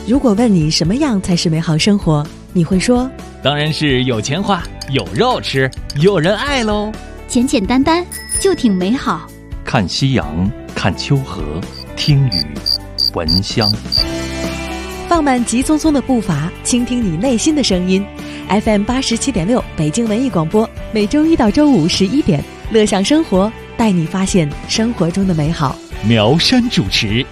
如果问你什么样才是美好生活，你会说当然是有钱花，有肉吃，有人爱喽。 简简单单就挺美好。 看夕阳，看秋河，听雨，闻香。 放慢急匆匆的步伐，倾听你内心的声音。FM 87.6北京文艺广播，每周一到周五11点，乐享生活，带你发现生活中的美好。 苗山主持。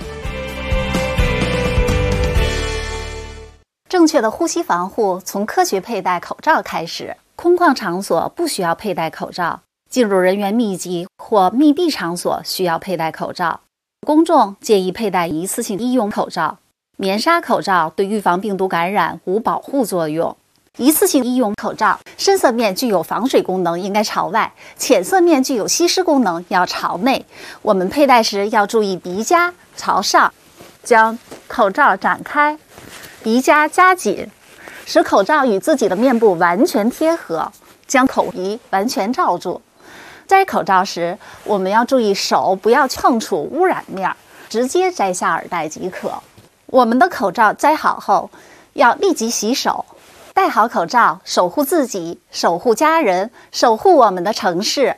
正确的呼吸防护从科学佩戴口罩开始。空旷场所不需要佩戴口罩，进入人员密集或密闭场所需要佩戴口罩。公众建议佩戴一次性医用口罩。棉纱口罩对预防病毒感染无保护作用。一次性医用口罩深色面具有防水功能，应该朝外；浅色面具有吸湿功能，要朝内。我们佩戴时要注意鼻夹朝上，将口罩展开，鼻夹夹紧，使口罩与自己的面部完全贴合，将口鼻完全罩住。摘口罩时，我们要注意手不要碰触污染面，直接摘下耳带即可。我们的口罩摘好后，要立即洗手。戴好口罩，守护自己，守护家人，守护我们的城市。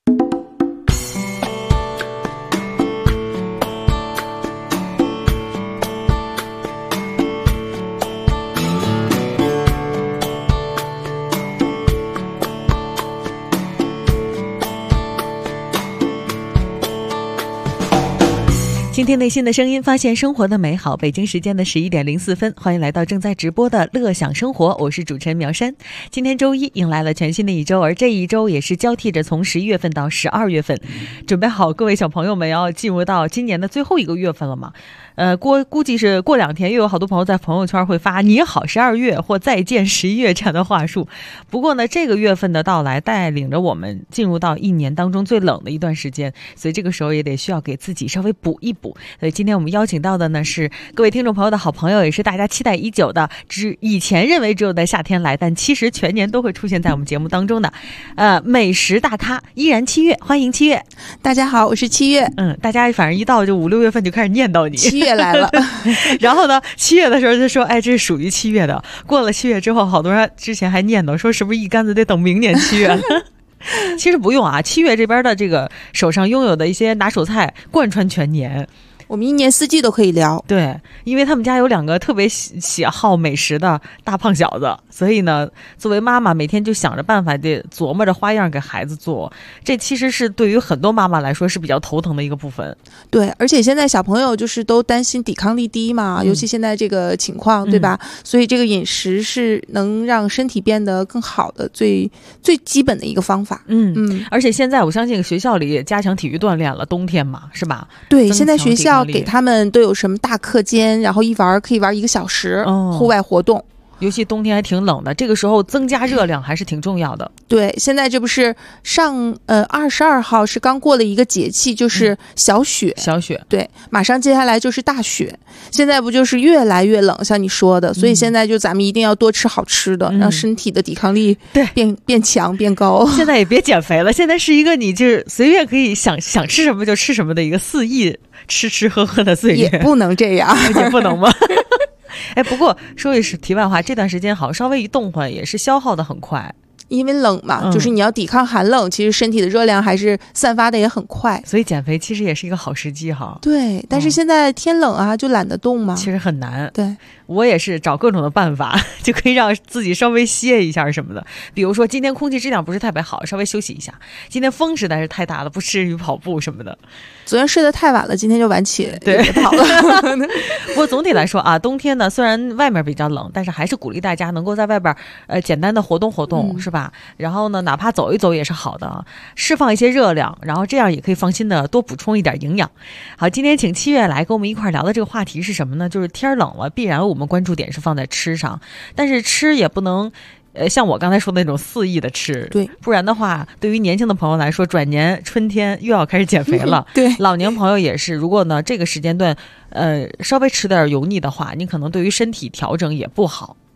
倾听内心的声音，发现生活的美好。北京时间的11点04分，欢迎来到正在直播的乐享生活，我是主持人苗山。今天周一迎来了全新的一周，而这一周也是交替着从11月份到12月份。准备好各位小朋友们要进入到今年的最后一个月份了吗？估计是过2天又有好多朋友在朋友圈会发你好12月或再见11月这样的话术。不过呢，这个月份的到来带领着我们进入到一年当中最冷的一段时间，所以这个时候也得需要给自己稍微补一补。所以今天我们邀请到的呢是各位听众朋友的好朋友，也是大家期待已久的，以前认为只有在夏天来，但其实全年都会出现在我们节目当中的美食大咖依然7月，欢迎7月。 大家好，我是7月。 大家反正一到就5、6月份就开始念叨你 7月来了然后呢7月的时候就说，哎，这是属于7月的。过了7月之后，好多人之前还念叨说是不是一竿子得等明年7月其实不用啊，7月这边的这个手上拥有的一些拿手菜贯穿全年， 我们一年四季都可以聊。 对，因为他们家有2个特别喜好美食的大胖小子，所以呢作为妈妈每天就想着办法得琢磨着花样给孩子做，这其实是对于很多妈妈来说是比较头疼的一个部分。 对，而且现在小朋友就是都担心抵抗力低嘛，尤其现在这个情况，对吧？所以这个饮食是能让身体变得更好的最基本的一个方法。 而且现在我相信学校里也加强体育锻炼了，冬天嘛，是吧？ 对，现在学校给他们都有什么大课间，然后可以玩1个小时户外活动。 尤其冬天还挺冷的，这个时候增加热量还是挺重要的。 对，现在这不是上22号是刚过了一个节气，就是小雪。对，马上接下来就是大雪。现在不就是越来越冷，像你说的，所以现在就咱们一定要多吃好吃的，让身体的抵抗力变强变高。 现在也别减肥了，现在是一个你就是随便可以想吃什么就吃什么的一个肆意吃喝的岁月。 也不能这样也不能吗哎，不过说句题外话，这段时间好稍微一动换也是消耗的很快， 因为冷嘛，就是你要抵抗寒冷，其实身体的热量还是散发的也很快， 所以减肥其实也是一个好时机哈。 对，但是现在天冷啊，就懒得动嘛， 其实很难。 对， 我也是找各种的办法就可以让自己稍微歇一下什么的，比如说今天空气质量不是特别好，稍微休息一下。今天风实在是太大了，不适于跑步什么的。 昨天睡得太晚了，今天就晚起， 对， 别跑了不过总体来说啊，冬天呢虽然外面比较冷，但是还是鼓励大家能够在外边简单的活动活动，是吧？然后呢哪怕走一走也是好的，释放一些热量，然后这样也可以放心的多补充一点营养。好，今天请7月来跟我们一块聊的这个话题是什么呢？就是天冷了，必然我们关注点是放在吃上，但是吃也不能像我刚才说的那种肆意的吃， 对， 不然的话对于年轻的朋友来说，转年春天又要开始减肥了对， 老年朋友也是，如果呢这个时间段稍微吃点油腻的话，你可能对于身体调整也不好。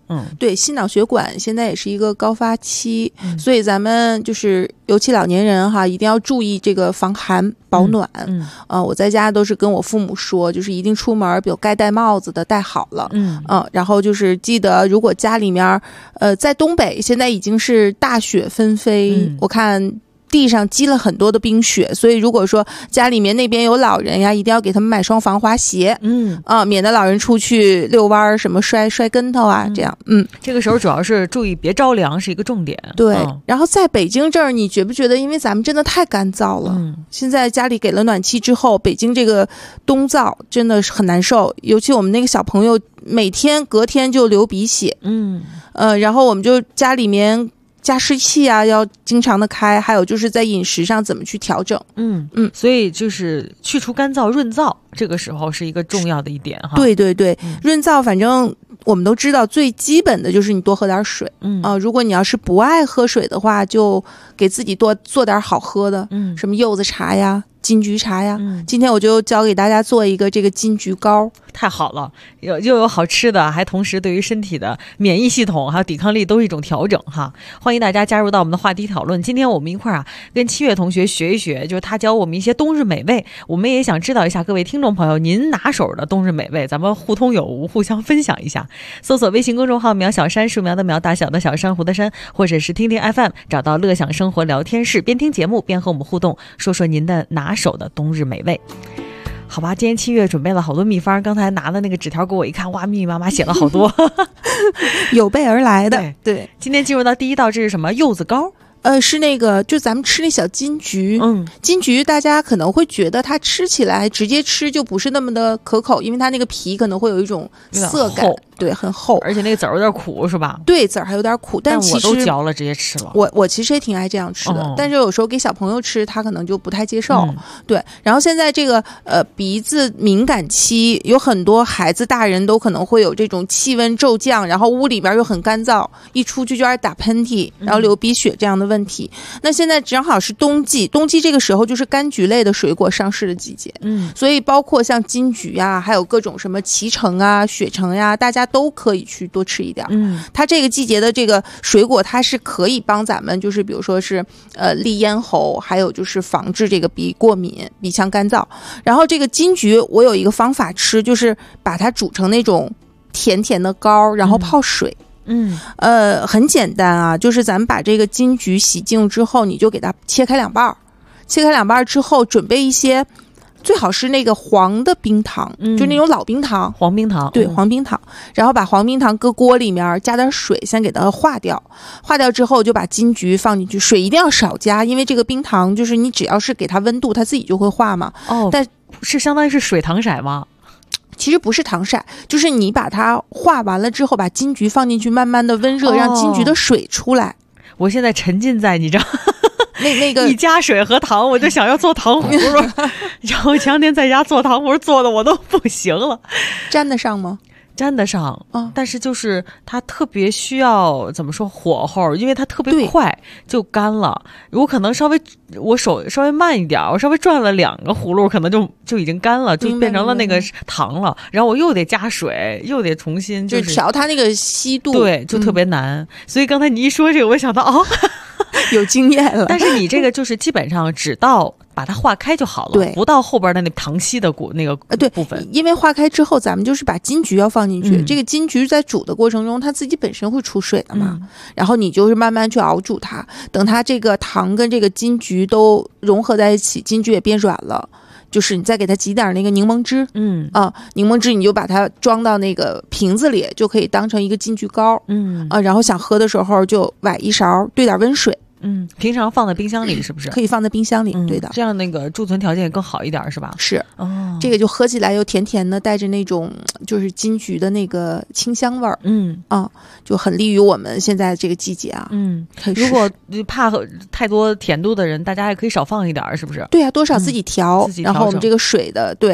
对，心脑血管现在也是一个高发期，所以咱们就是尤其老年人哈，一定要注意这个防寒保暖。我在家都是跟我父母说，就是一定出门，比如该戴帽子的戴好了，然后就是记得，如果家里面在东北现在已经是大雪纷飞，我看地上积了很多的冰雪，所以如果说家里面那边有老人呀，一定要给他们买双防滑鞋，免得老人出去遛弯什么摔跟头啊，这样。 这个时候主要是注意别着凉是一个重点。 对，然后在北京这儿，你觉不觉得因为咱们真的太干燥了，现在家里给了暖气之后，北京这个冬燥真的是很难受，尤其我们那个小朋友每天隔天就流鼻血，然后我们就家里面加湿器啊要经常的开，还有就是在饮食上怎么去调整。 所以就是去除干燥润燥，这个时候是一个重要的一点哈。 对对对，润燥反正我们都知道最基本的就是你多喝点水。如果你要是不爱喝水的话，就给自己多做点好喝的，什么柚子茶呀、金桔茶呀。今天我就教给大家做一个这个金桔膏。 太好了，又有好吃的，还同时对于身体的免疫系统还有抵抗力都是一种调整哈。欢迎大家加入到我们的话题讨论。今天我们一块儿跟7月同学学一学，就是他教我们一些冬日美味，我们也想知道一下各位听众朋友您拿手的冬日美味，咱们互通有无，互相分享一下。搜索微信公众号苗小山，树苗的苗，大小的小，珊瑚的珊，或者是听听 FM， 找到乐享生活聊天室，边听节目边和我们互动，说说您的拿手的冬日美味。好吧，今天7月准备了好多秘方，刚才拿的那个纸条给我一看，哇，密密麻麻写了好多有备而来的。对， 今天进入到第一道，这是什么？柚子糕。 是那个，就咱们吃那小金桔。金桔大家可能会觉得它吃起来直接吃就不是那么的可口，因为它那个皮可能会有一种涩感，对，很厚， 而且那个籽儿有点苦，是吧？ 对，籽儿还有点苦，但其实我都嚼了直接吃了。 我其实也挺爱这样吃的，但是有时候给小朋友吃，他可能就不太接受。对，然后现在这个鼻子敏感期，有很多孩子、大人都可能会有这种气温骤降，然后屋里边又很干燥，一出去就爱打喷嚏，然后流鼻血这样的问题。那现在正好是冬季这个时候就是柑橘类的水果上市的季节。所以包括像金桔啊，还有各种什么脐橙啊、雪橙呀，大家都可以去多吃一点。它这个季节的这个水果，它是可以帮咱们就是比如说是利咽喉，还有就是防治这个鼻过敏、鼻腔干燥。然后这个金桔我有一个方法吃，就是把它煮成那种甜甜的膏，然后泡水。很简单啊，就是咱们把这个金桔洗净之后，你就给它切开两半，切开两半之后，准备一些，最好是那个黄的冰糖，就那种老冰糖， 黄冰糖， 对，黄冰糖。然后把黄冰糖搁锅里面，加点水，先给它化掉。化掉之后，就把金桔放进去，水一定要少加，因为这个冰糖就是你只要是给它温度，它自己就会化嘛。但是相当于是水糖色吗？ 其实不是糖色，就是你把它化完了之后，把金桔放进去，慢慢的温热，让金桔的水出来。 我现在沉浸在你知道那个一加水和糖，我就想要做糖葫芦然后前两天在家做糖葫芦做的我都不行了。 沾得上吗？ 沾得上，但是就是它特别需要怎么说火候，因为它特别快就干了。我可能我手稍微慢一点，我稍微转了2个葫芦，可能就已经干了，就变成了那个糖了。然后我又得加水，又得重新就是调它那个稀度， 对，就特别难。所以刚才你一说这个，我想到有经验了。 但是你这个就是基本上只到把它化开就好了， 对， 不到后边的那糖稀的那个部分。 对，因为化开之后，咱们就是把金桔要放进去。这个金桔在煮的过程中，它自己本身会出水的嘛，然后你就是慢慢去熬煮它，等它这个糖跟这个金桔都融合在一起，金桔也变软了。就是你再给它挤点那个柠檬汁，柠檬汁你就把它装到那个瓶子里，就可以当成一个金桔膏，然后想喝的时候就崴一勺，兑点温水。 平常放在冰箱里是不是？ 可以放在冰箱里，对的， 这样那个贮存条件也更好一点，是吧？ 是，这个就喝起来又甜甜的，带着那种就是金桔的那个清香味儿，就很利于我们现在这个季节啊。 如果怕太多甜度的人，大家也可以少放一点，是不是？ 对啊，多少自己调，然后我们这个水的，对。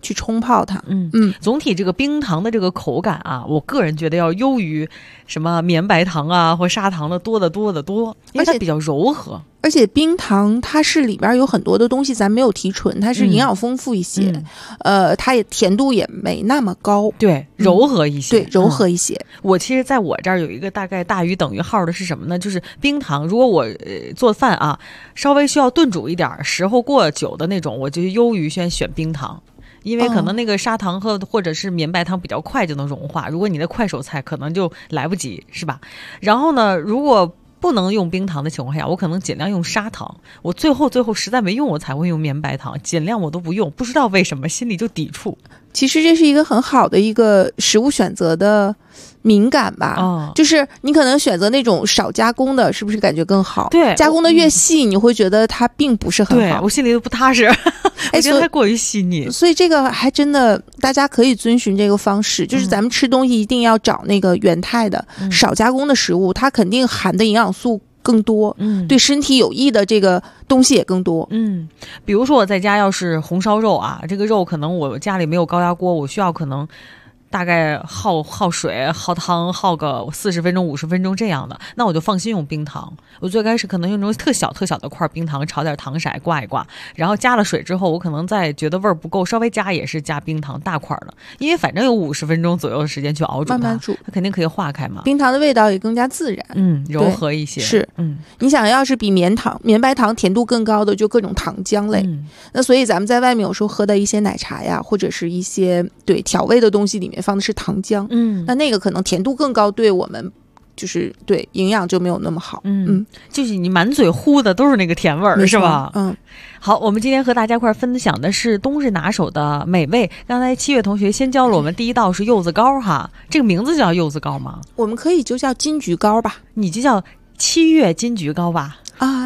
去冲泡它。 总体这个冰糖的这个口感啊，我个人觉得要优于什么绵白糖啊或砂糖的多，因为它比较柔和。 而且冰糖它是里边有很多的东西咱没有提纯，它是营养丰富一些，它也甜度也没那么高， 对，柔和一些， 对，柔和一些。 我其实在我这儿有一个大概大于等于号的是什么呢？就是冰糖，如果我做饭啊稍微需要炖煮一点，时候过久的那种，我就优于选冰糖。因为可能那个砂糖或者是绵白糖比较快就能融化，如果你的快手菜可能就来不及，是吧？然后呢，如果不能用冰糖的情况下，我可能尽量用砂糖。我最后实在没用，我才会用绵白糖，尽量我都不用。不知道为什么心里就抵触。 其实这是一个很好的一个食物选择的敏感吧，就是你可能选择那种少加工的，是不是感觉更好？ 对， 加工的越细，你会觉得它并不是很好。 对，我心里都不踏实，我觉得太过于细腻。 所以这个还真的，大家可以遵循这个方式，就是咱们吃东西一定要找那个原态的、少加工的食物，它肯定含的营养素更多，对身体有益的这个东西也更多。 比如说我在家要是红烧肉啊，这个肉可能我家里没有高压锅，我需要可能大概耗水耗汤耗个40分钟50分钟这样的，那我就放心用冰糖。我最开始可能用那种特小的块冰糖，炒点糖色挂一挂，然后加了水之后，我可能再觉得味儿不够，稍微加也是加冰糖大块的，因为反正有50分钟左右的时间去熬煮它， 慢慢煮， 它肯定可以化开嘛。 冰糖的味道也更加自然， 柔和一些。 是，你想要是比绵白糖甜度更高的，就各种糖浆类。那所以咱们在外面有时候喝的一些奶茶呀，或者是一些调味的东西里面放的是糖浆，那个可能甜度更高，对我们就是对营养就没有那么好。 就是你满嘴呼的都是那个甜味儿，是吧？好，我们今天和大家块分享的是冬日拿手的美味。刚才7月同学先教了我们第一道是柚子糕哈，这个名字叫柚子糕吗？ 我们可以就叫金桔糕吧。 你就叫7月金桔糕吧。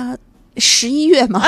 11月嘛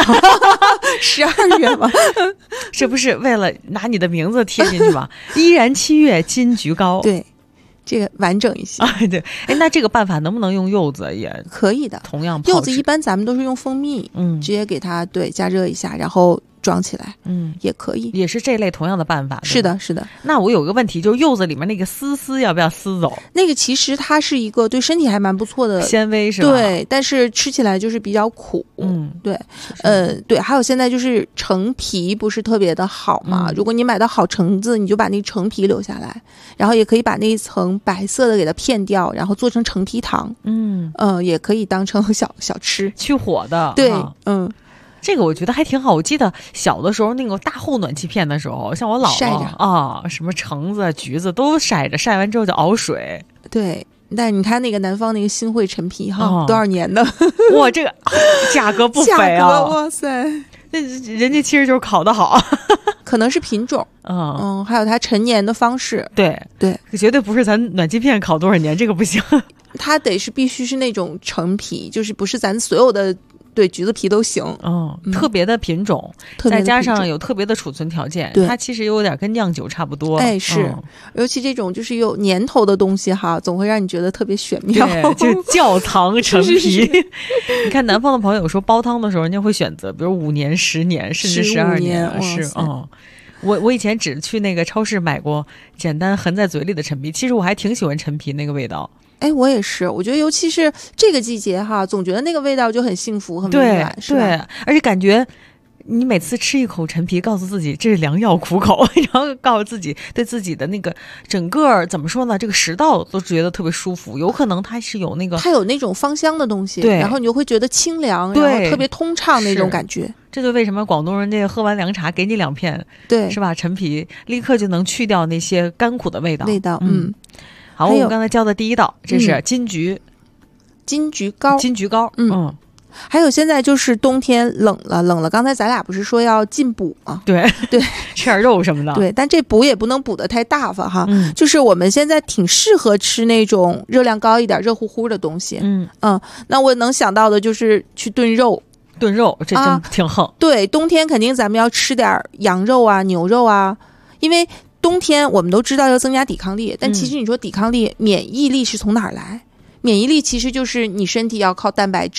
12月嘛是不是为了拿你的名字贴进去吧？依然7月金桔糕。 对，这个完整一些。 对，那这个办法能不能用柚子？也可以的， 同样柚子一般咱们都是用蜂蜜，直接给它加热一下，然后装起来，也可以， 也是这类同样的办法。 是的，是的。 那我有个问题，就是柚子里面那个丝要不要撕走？ 那个其实它是一个对身体还蛮不错的纤维，是吧？ 对，但是吃起来就是比较苦。对，对。还有现在就是橙皮不是特别的好嘛？如果你买到好橙子，你就把那橙皮留下来，然后也可以把那一层白色的给它片掉，然后做成橙皮糖。也可以当成小吃， 去火的。 对， 这个我觉得还挺好。我记得小的时候那个大厚暖气片的时候，像我姥姥什么橙子橘子都晒着，晒完之后就熬水。 对，但你看那个南方那个新会陈皮多少年的， 哇，这个价格不菲啊！ 哇塞， 那人家其实就是烤得好， 可能是品种，还有它陈年的方式。 对，绝对不是咱暖气片烤多少年，这个不行。 它必须是那种橙皮，就是不是咱所有的。对，橘子皮都行。 特别的品种，再加上有特别的储存条件，它其实有点跟酿酒差不多。 是，尤其这种就是有年头的东西哈，总会让你觉得特别玄妙。 对，就窖藏陈皮。你看南方的朋友说煲汤的时候，人家会选择比如5年、10年，甚至12年。是，我以前只去那个超市买过简单含在嘴里的陈皮，其实我还挺喜欢陈皮那个味道。 我也是，我觉得尤其是这个季节哈，总觉得那个味道就很幸福、很温暖，是吧？ 对，而且感觉你每次吃一口陈皮，告诉自己这是良药苦口，然后告诉自己对自己的那个整个怎么说呢，这个食道都觉得特别舒服。有可能它是有它有那种芳香的东西， 对， 然后你就会觉得清凉，然后特别通畅那种感觉。 这就为什么广东人家喝完凉茶给你2片， 对， 是吧？陈皮立刻就能去掉那些干苦的味道。好，我们刚才教的第一道，这是金桔糕。 还有现在就是冬天冷了，刚才咱俩不是说要进补吗？ 对，吃点肉什么的。 对，但这补也不能补得太大发哈。就是我们现在挺适合吃那种热量高一点、热乎乎的东西。那我能想到的就是去炖肉， 这真挺横。 对，冬天肯定咱们要吃点羊肉啊、牛肉啊，因为冬天我们都知道要增加抵抗力，但其实你说抵抗力、免疫力是从哪儿来？免疫力其实就是你身体要靠蛋白质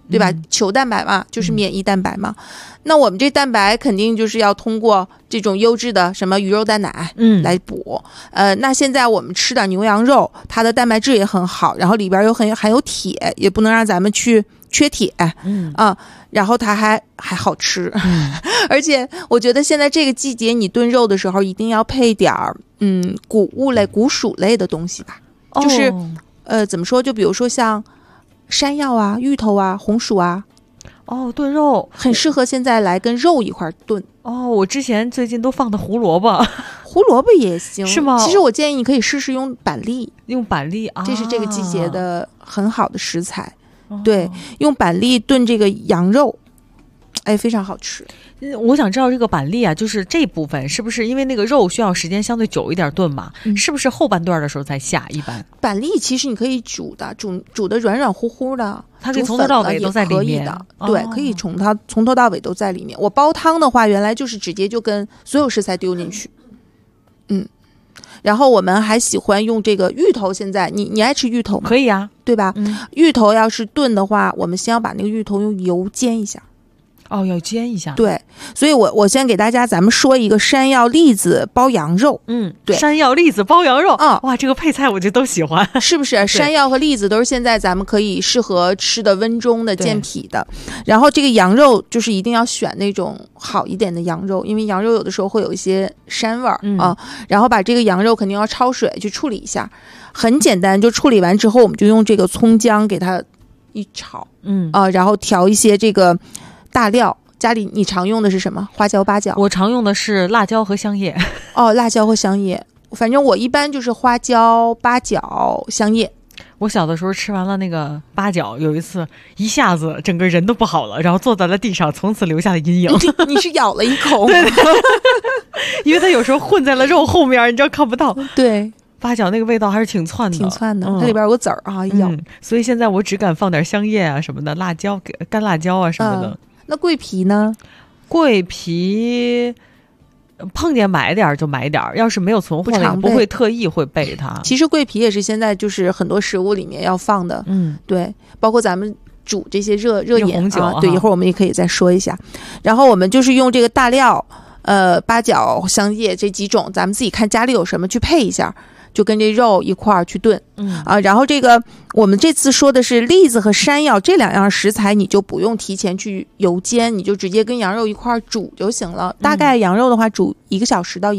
对吧？球蛋白嘛，就是免疫蛋白嘛。那我们这蛋白肯定就是要通过这种优质的什么鱼肉蛋奶来补。那现在我们吃点牛羊肉，它的蛋白质也很好，然后里边又含有铁，也不能让咱们去缺铁。然后它还好吃。而且我觉得现在这个季节你炖肉的时候一定要配点谷物类、谷薯类的东西吧。就是怎么说，就比如说像山药啊、芋头啊、红薯啊。 炖肉很适合现在来跟肉一块炖。 我之前最近都放的胡萝卜。 胡萝卜也行是吗？ 其实我建议你可以试试用板栗。 这是这个季节的很好的食材。对，用板栗炖这个羊肉，非常好吃。 我想知道这个板栗啊，就是这部分是不是因为那个肉需要时间相对久一点炖嘛？是不是后半段的时候再下？一般板栗其实你可以煮的，煮的软软乎乎的， 它可以从头到尾都在里面的。对，可以从头到尾都在里面。我煲汤的话，原来就是直接就跟所有食材丢进去。然后我们还喜欢用这个芋头。现在你爱吃芋头吗？ 可以啊， 对吧？芋头要是炖的话，我们先要把那个芋头用油煎一下。 要煎一下。 对，所以我先给大家咱们说一个山药栗子煲羊肉。对， 山药栗子煲羊肉。哇，这个配菜我就都喜欢。 是不是？山药和栗子都是现在咱们可以适合吃的温中的健脾的。然后这个羊肉就是一定要选那种好一点的羊肉，因为羊肉有的时候会有一些膻味啊。然后把这个羊肉肯定要焯水去处理一下，很简单，就处理完之后我们就用这个葱姜给它一炒。然后调一些这个大料。家里你常用的是什么？花椒、八角？ 我常用的是辣椒和香叶。 辣椒和香叶，反正我一般就是花椒、八角、香叶。 我小的时候吃完了那个八角，有一次一下子整个人都不好了，然后坐在了地上，从此留下了阴影。 你是咬了一口？ 对，因为它有时候混在了肉后面，你知道看不到。 对， 八角那个味道还是挺窜的， 它里边有个籽儿啊，咬。 所以现在我只敢放点香叶啊什么的，辣椒、干辣椒啊什么的。 那桂皮呢？ 桂皮碰见买点就买点，要是没有存货的也不会特意会备它。 其实桂皮也是现在就是很多食物里面要放的。对，包括咱们煮这些热饮红酒啊， 对，一会儿我们也可以再说一下。然后我们就是用这个大料，八角、香叶这几种，咱们自己看家里有什么去配一下。就跟这肉一块儿去炖。然后这个我们这次说的是栗子和山药这两样食材，你就不用提前去油煎，你就直接跟羊肉一块儿煮就行了。大概羊肉的话煮1个小时到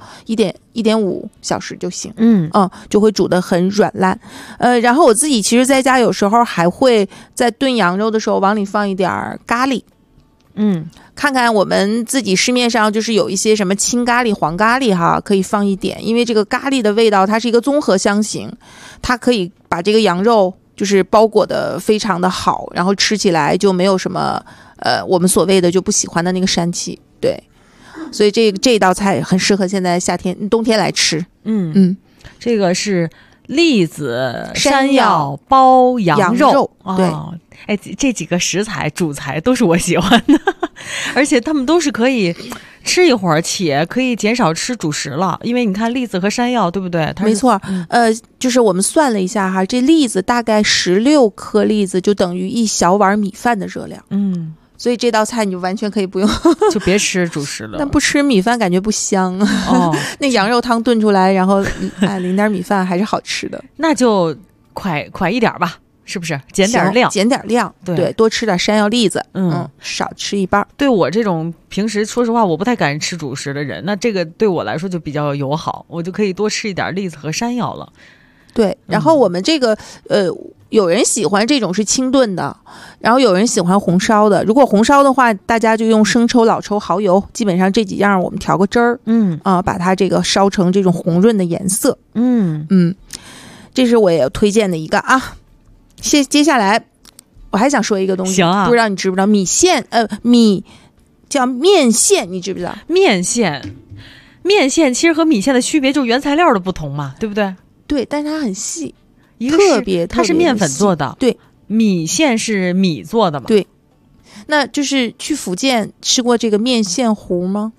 1.5小时就行。就会煮得很软烂。然后我自己其实在家有时候还会在炖羊肉的时候往里放一点咖喱。看看我们自己市面上就是有一些什么青咖喱、黄咖喱哈，可以放一点，因为这个咖喱的味道它是一个综合香型，它可以把这个羊肉就是包裹的非常的好，然后吃起来就没有什么我们所谓的就不喜欢的那个膻气。对，所以这道菜很适合现在冬天来吃。 这个是栗子、山药煲羊肉。 对。 这几个食材主材都是我喜欢的，而且他们都是可以吃一会儿，且可以减少吃主食了。因为你看栗子和山药，对不对？ 没错。就是我们算了一下哈，这栗子大概16颗栗子就等于1小碗米饭的热量。所以这道菜你就完全可以不用就别吃主食了。 但不吃米饭感觉不香。那羊肉汤炖出来，然后淋点米饭还是好吃的。 那就快一点吧。是不是减点量？ 对，多吃点山药栗子，少吃一半。 对我这种平时说实话我不太敢吃主食的人，那这个对我来说就比较友好，我就可以多吃一点栗子和山药了。 对，然后我们这个有人喜欢这种是清炖的，然后有人喜欢红烧的。如果红烧的话，大家就用生抽、老抽、蚝油，基本上这几样我们调个汁儿，把它这个烧成这种红润的颜色。这是我也推荐的一个啊。接下来我还想说一个东西，不知道你知不知道米线？叫面线，你知不知道？面线其实和米线的区别就是原材料的不同嘛，对不对？ 对，但是它很细， 一个是它是面粉做的， 对，米线是米做的嘛， 对。那就是去福建吃过这个面线糊吗？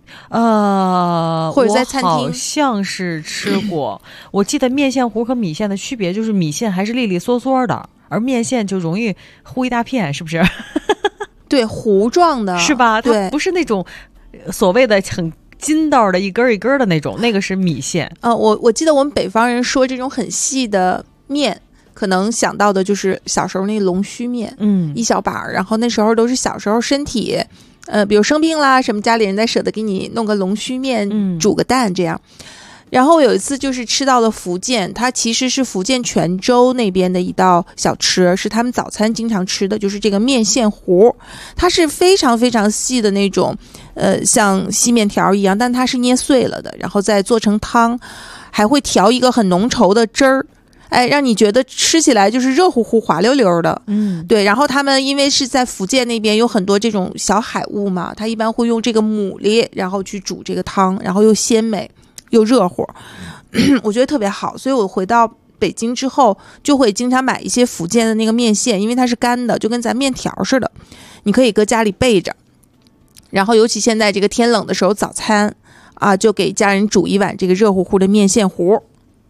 或者在餐厅好像是吃过。我记得面线糊和米线的区别就是米线还是粒粒嗦嗦的， 而面线就容易糊一大片，是不是？ 对，糊状的， 是吧？它不是那种所谓的很筋道的一根一根的那种，那个是米线。 我记得我们北方人说这种很细的面，可能想到的就是小时候那龙须面，一小把，然后那时候都是小时候身体，比如生病啦什么，家里人才舍得给你弄个龙须面，煮个蛋这样。然后有一次就是吃到了福建，它其实是福建泉州那边的一道小吃，是他们早餐经常吃的，就是这个面线糊。它是非常非常细的那种，像细面条一样，但它是捏碎了的，然后再做成汤，还会调一个很浓稠的汁儿，让你觉得吃起来就是热乎乎滑溜溜的。对。然后他们因为是在福建那边有很多这种小海物嘛，他一般会用这个牡蛎然后去煮这个汤，然后又鲜美又热乎，我觉得特别好。所以我回到北京之后就会经常买一些福建的那个面线，因为它是干的，就跟咱面条似的，你可以搁家里备着。然后尤其现在这个天冷的时候，早餐啊，就给家人煮一碗这个热乎乎的面线糊。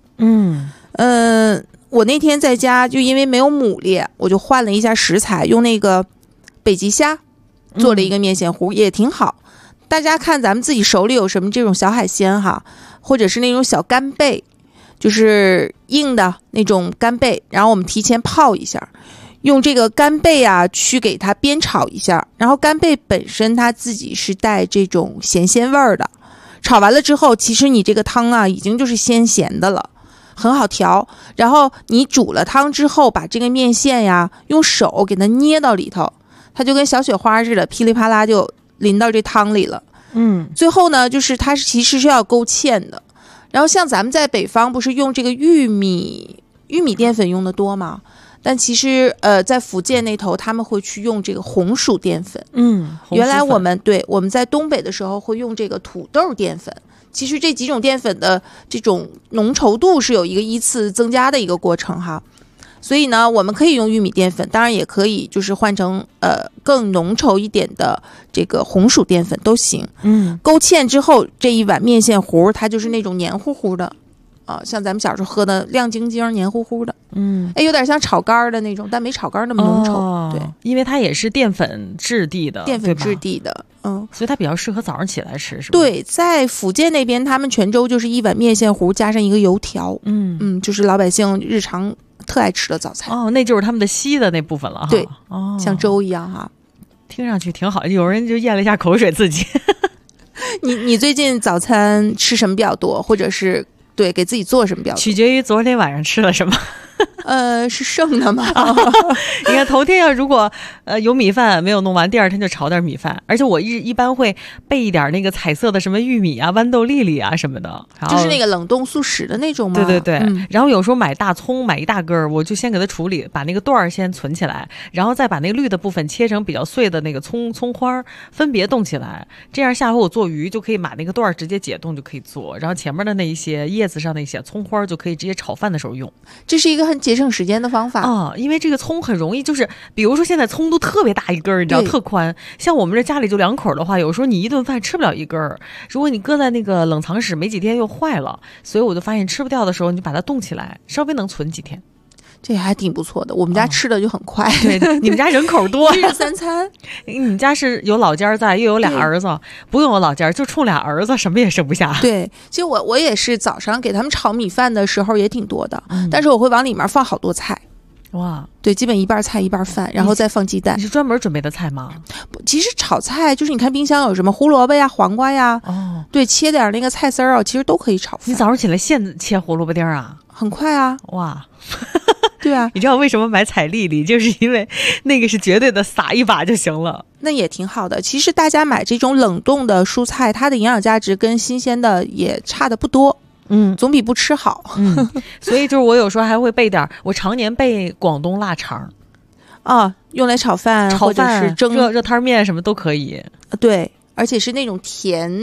我那天在家就因为没有牡蛎，我就换了一下食材，用那个北极虾做了一个面线糊，也挺好。大家看咱们自己手里有什么这种小海鲜哈，或者是那种小干贝，就是硬的那种干贝，然后我们提前泡一下，用这个干贝啊去给它煸炒一下，然后干贝本身它自己是带这种咸鲜味儿的，炒完了之后其实你这个汤啊已经就是鲜咸的了，很好调。然后你煮了汤之后，把这个面线呀用手给它捏到里头，它就跟小雪花似的，噼里啪啦就淋到这汤里了。最后呢，就是它其实是要勾芡的。然后像咱们在北方不是用这个玉米淀粉用的多吗？但其实在福建那头他们会去用这个红薯淀粉。原来我们在东北的时候会用这个土豆淀粉。其实这几种淀粉的这种浓稠度是有一个依次增加的一个过程哈。所以呢，我们可以用玉米淀粉，当然也可以就是换成更浓稠一点的这个红薯淀粉都行。勾芡之后，这一碗面线糊它就是那种黏糊糊的啊，像咱们小时候喝的亮晶晶、黏糊糊的。有点像炒肝的那种，但没炒肝那么浓稠。对， 因为它也是淀粉质地的， 所以它比较适合早上起来吃，是吧？ 对，在福建那边，他们泉州就是一碗面线糊加上一个油条。就是老百姓日常特爱吃的早餐。 那就是他们的稀的那部分了哈。 对，像粥一样哈。 听上去挺好，有人就咽了一下口水自己。 你最近早餐吃什么比较多，或者是给自己做什么比较多？ 取决于昨天晚上吃了什么。 是剩的吗？ 你看头天如果有米饭没有弄完，第二天就炒点米饭。而且我一般会备一点那个彩色的什么玉米啊、豌豆粒粒啊什么的， 就是那个冷冻速食的那种吗？ 对。然后有时候买大葱，买一大根，我就先给它处理，把那个段儿先存起来，然后再把那个绿的部分切成比较碎的那个葱花，分别冻起来。这样下回我做鱼就可以把那个段儿直接解冻就可以做，然后前面的那一些叶子上那些葱花就可以直接炒饭的时候用。 这是一个很节省时间的方法因为这个葱很容易，就是比如说现在葱都特别大一根，你知道，特宽。像我们这家里就2口的话，有时候你一顿饭吃不了一根，如果你搁在那个冷藏室没几天又坏了，所以我就发现吃不掉的时候，你就把它冻起来，稍微能存几天。 这还挺不错的，我们家吃的就很快。 对，你们家人口多， 一日3餐。 你们家是有老家在，又有俩儿子，不用有老家，就冲俩儿子，什么也剩不下。 对，其实我也是早上给他们炒米饭的时候也挺多的，但是我会往里面放好多菜。 哇， 对，基本一半菜一半饭，然后再放鸡蛋。 你是专门准备的菜吗？ 其实炒菜就是你看冰箱有什么胡萝卜呀、黄瓜呀，对，切点那个菜丝儿其实都可以炒饭。 你早上起来现切胡萝卜丁啊？ 很快啊！ 哇， 对啊， 你知道为什么买彩粒粒？就是因为那个是绝对的，撒一把就行了。 那也挺好的。其实大家买这种冷冻的蔬菜，它的营养价值跟新鲜的也差的不多。总比不吃好。 所以就是我有时候还会备点，我常年备广东腊肠用来炒饭或者是蒸热摊面什么都可以。 对，而且是那种甜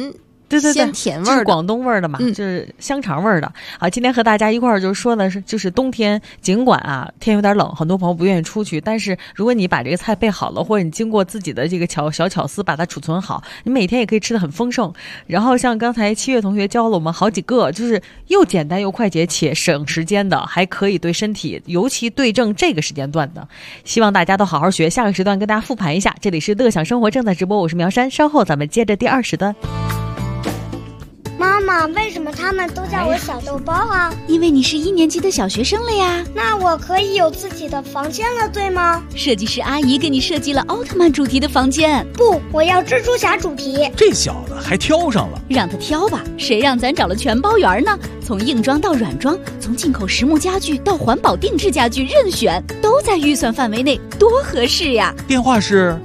对， 鲜甜味儿的， 广东味儿的嘛，就是香肠味儿的。好，今天和大家一块儿就说的是，就是冬天尽管啊天有点冷，很多朋友不愿意出去，但是如果你把这个菜备好了，或者你经过自己的这个小巧思把它储存好，你每天也可以吃得很丰盛。然后像刚才7月同学教了我们好几个，就是又简单又快捷且省时间的，还可以对身体尤其对症这个时间段的，希望大家都好好学。下个时段跟大家复盘一下，这里是乐享生活正在直播，我是苗山，稍后咱们接着第2时段。 妈妈，为什么他们都叫我小豆包啊？ 因为你是1年级的小学生了呀。 那我可以有自己的房间了，对吗？ 设计师阿姨给你设计了奥特曼主题的房间。 不，我要蜘蛛侠主题。 这小子还挑上了。 让他挑吧，谁让咱找了全包圆呢？从硬装到软装，从进口实木家具到环保定制家具，任选都在预算范围内，多合适呀！ 电话是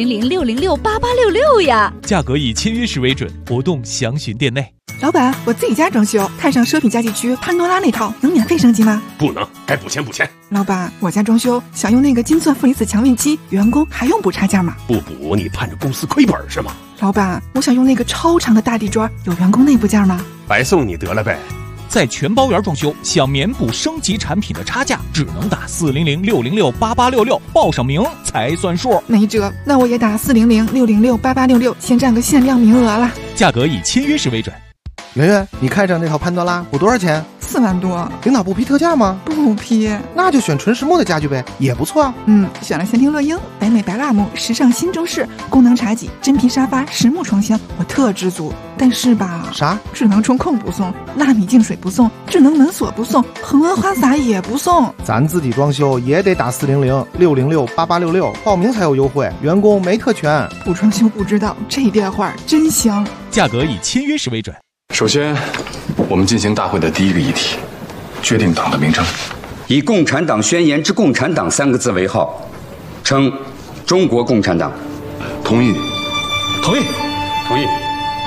400-606-8866呀。 价格以签约时为准，活动详询店内。 老板，我自己家装修，看上奢品家具区潘多拉那套，能免费升级吗？ 不能，该补钱补钱。 老板，我家装修想用那个金钻负离子强运期，员工还用补差价吗？ 不补你盼着公司亏本是吗？ 老板，我想用那个超长的大地砖，有员工内部价吗？ 白送你得了呗。 在全包圆装修，想免补升级产品的差价，只能打400-606-8866，报上名才算数。 没辙，那我也打400-606-8866，先占个限量名额了。 价格以签约时为准。 圆圆，你看上那套潘多拉补多少钱 ？4万多。 领导不批特价吗？ 不批。 那就选纯实木的家具呗，也不错啊。 选了仙庭乐英、北美白蜡木、时尚新中式、功能茶几、真皮沙发、实木床箱，我特知足。但是吧， 啥？ 智能中控不送，纳米净水不送，智能门锁不送，恒温花洒也不送。 咱自己装修也得打400-606-8866，报名才有优惠，员工没特权。 不装修不知道，这电话真香。 价格以签约时为准。 首先，我们进行大会的第一个议题，决定党的名称， 以共产党宣言之共产党3个字为号，称中国共产党。 同意。同意。 同意。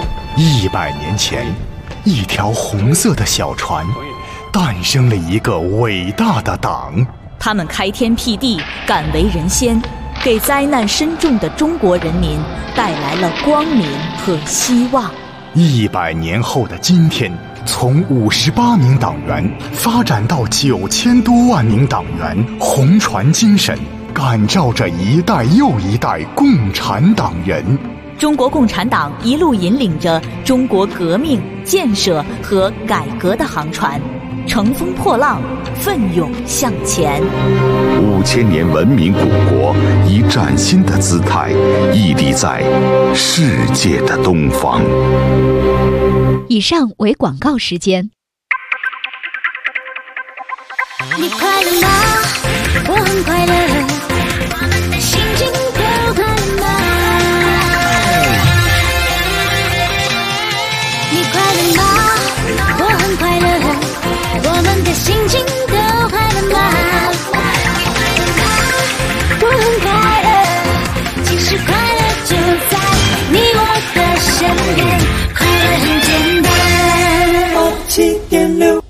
100年前，一条红色的小船，诞生了一个伟大的党。 他们开天辟地，敢为人先，给灾难深重的中国人民带来了光明和希望。 100年后的今天，从58名党员发展到9000多万名党员，红船精神感召着一代又一代共产党人。 中国共产党一路引领着中国革命、建设和改革的航船，乘风破浪，奋勇向前。 5000年文明古国以崭新的姿态屹立在世界的东方。 以上为广告时间。 你快乐吗？我很快乐，我们的心情都快乐吗？你快乐吗？我很快乐，我们的心情都快乐吗？我很快乐，其实快乐就在你我的身边，快乐很简单。7.6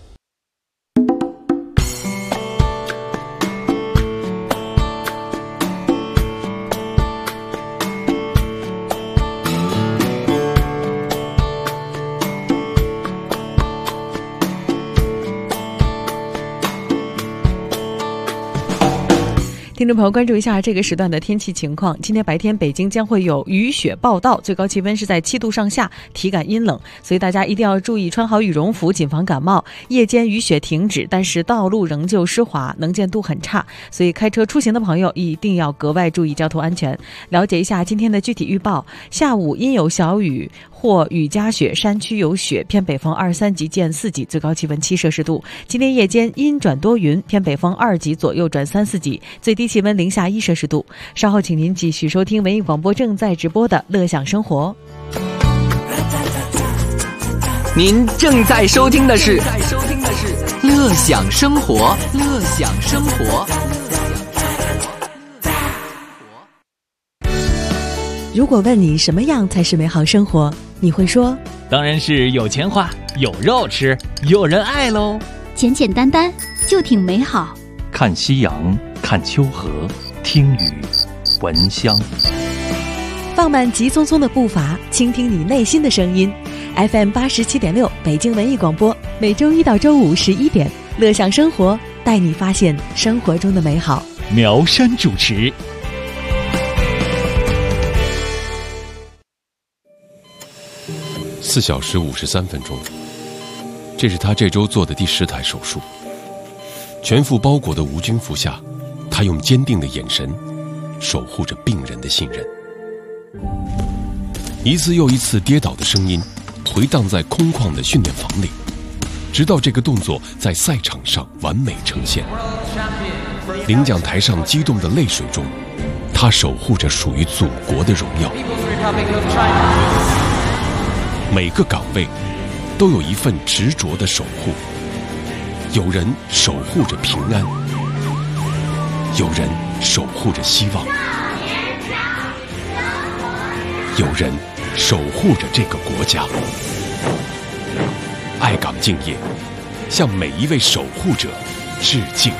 听众朋友，关注一下这个时段的天气情况。今天白天北京将会有雨雪报道，最高气温是在7度上下，体感阴冷，所以大家一定要注意穿好羽绒服，谨防感冒。夜间雨雪停止，但是道路仍旧湿滑，能见度很差，所以开车出行的朋友一定要格外注意交通安全。了解一下今天的具体预报：下午阴有小雨或雨夹雪，山区有雪，偏北风2-3级见4级，最高气温7摄氏度。今天夜间阴转多云，偏北风2级左右转3-4级，最低气温零下1摄氏度。稍后请您继续收听文艺广播正在直播的乐享生活。 您正在收听的是乐享生活，乐享生活。 如果问你什么样才是美好生活，你会说当然是有钱花，有肉吃，有人爱喽。 简简单单就挺美好。 看夕阳，看秋荷，听雨，闻香。 放慢急匆匆的步伐，倾听你内心的声音。 FM 87.6北京文艺广播，每周一到周五11点，乐享生活，带你发现生活中的美好。 苗山主持。 4小时53分钟，这是他这周做的第10台手术。全副包裹的无菌服下，他用坚定的眼神守护着病人的信任。一次又一次跌倒的声音回荡在空旷的训练房里，直到这个动作在赛场上完美呈现。领奖台上激动的泪水中，他守护着属于祖国的荣耀。每个岗位都有一份执着的守护，有人守护着平安，有人守护着希望，有人守护着这个国家。爱岗敬业，向每一位守护者致敬。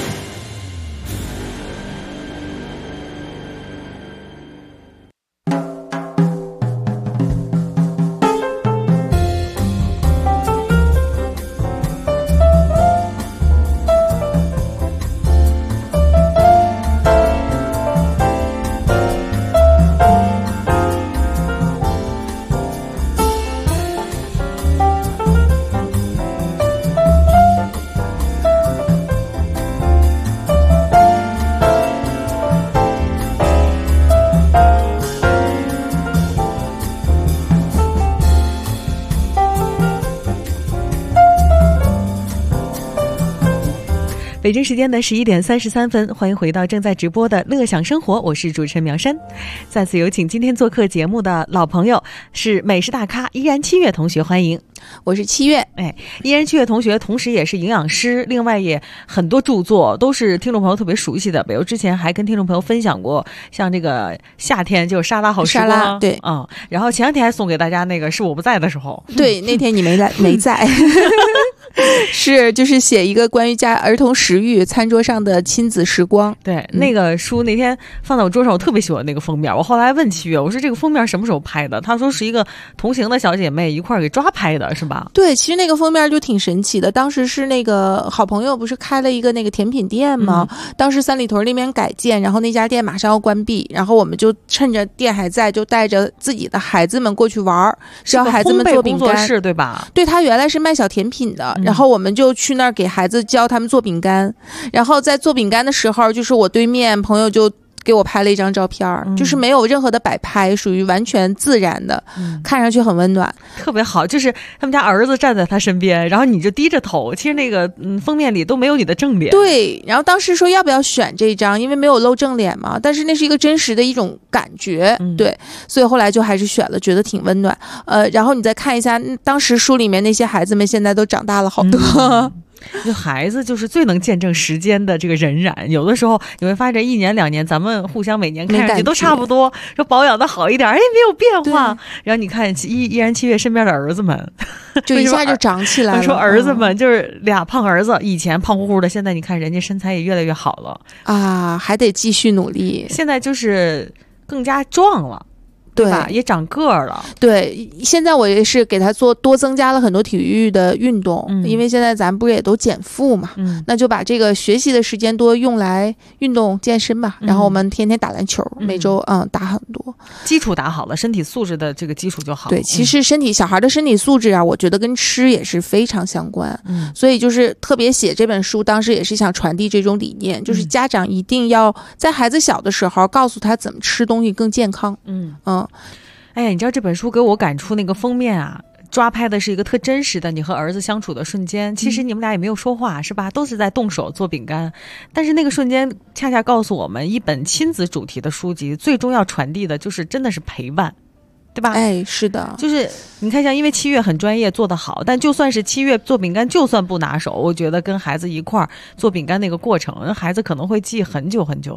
北京时间的11点33分，欢迎回到正在直播的乐享生活，我是主持人苗山。再次有请今天做客节目的老朋友，是美食大咖依然七月同学，欢迎。 我是七月。 依然七月同学同时也是营养师，另外也很多著作都是听众朋友特别熟悉的，比如之前还跟听众朋友分享过，像这个夏天就是沙拉好时光， 对， 然后前两天还送给大家那个是我不在的时候， 对，那天你没在是就是写一个关于家儿童食欲餐桌上的亲子时光。 对，那个书那天放在我桌上，我特别喜欢那个封面。我后来问七月，我说这个封面什么时候拍的？他说是一个同行的小姐妹一块儿给抓拍的，是吧？ 对，其实那个封面就挺神奇的。当时是那个好朋友不是开了一个那个甜品店吗？当时三里屯那边改建，然后那家店马上要关闭，然后我们就趁着店还在，就带着自己的孩子们过去玩，教孩子们做饼干， 工作室对吧？ 对，他原来是卖小甜品的，然后我们就去那儿给孩子教他们做饼干，然后在做饼干的时候，就是我对面朋友就给我拍了一张照片，就是没有任何的摆拍，属于完全自然的，看上去很温暖， 特别好。就是他们家儿子站在他身边，然后你就低着头，其实那个封面里都没有你的正脸。 对，然后当时说要不要选这张，因为没有露正脸嘛，但是那是一个真实的一种感觉，对，所以后来就还是选了，觉得挺温暖。然后你再看一下当时书里面那些孩子们，现在都长大了好多。 就孩子就是最能见证时间的这个荏苒，有的时候你会发现1年2年咱们互相每年看上去都差不多，说保养的好一点，没有变化。然后你看依然七月身边的儿子们就一下就长起来了。 说儿子们就是俩胖儿子，以前胖乎乎的，现在你看人家身材也越来越好了啊，还得继续努力。 现在就是更加壮了，对吧？也长个儿了。 对，现在我也是给他多增加了很多体育的运动，因为现在咱不是也都减负嘛，那就把这个学习的时间多用来运动健身吧。然后我们天天打篮球，每周打很多， 基础打好了，身体素质的这个基础就好了。 对，其实小孩的身体素质啊，我觉得跟吃也是非常相关。所以就是特别写这本书，当时也是想传递这种理念，就是家长一定要在孩子小的时候告诉他怎么吃东西更健康。 哎呀，你知道这本书给我感触那个封面啊，抓拍的是一个特真实的你和儿子相处的瞬间。其实你们俩也没有说话，是吧？都是在动手做饼干，但是那个瞬间恰恰告诉我们，一本亲子主题的书籍最终要传递的就是真的是陪伴，对吧？ 哎，是的， 就是你看，像因为七月很专业做得好，但就算是七月做饼干，就算不拿手，我觉得跟孩子一块儿做饼干那个过程，孩子可能会记很久很久的。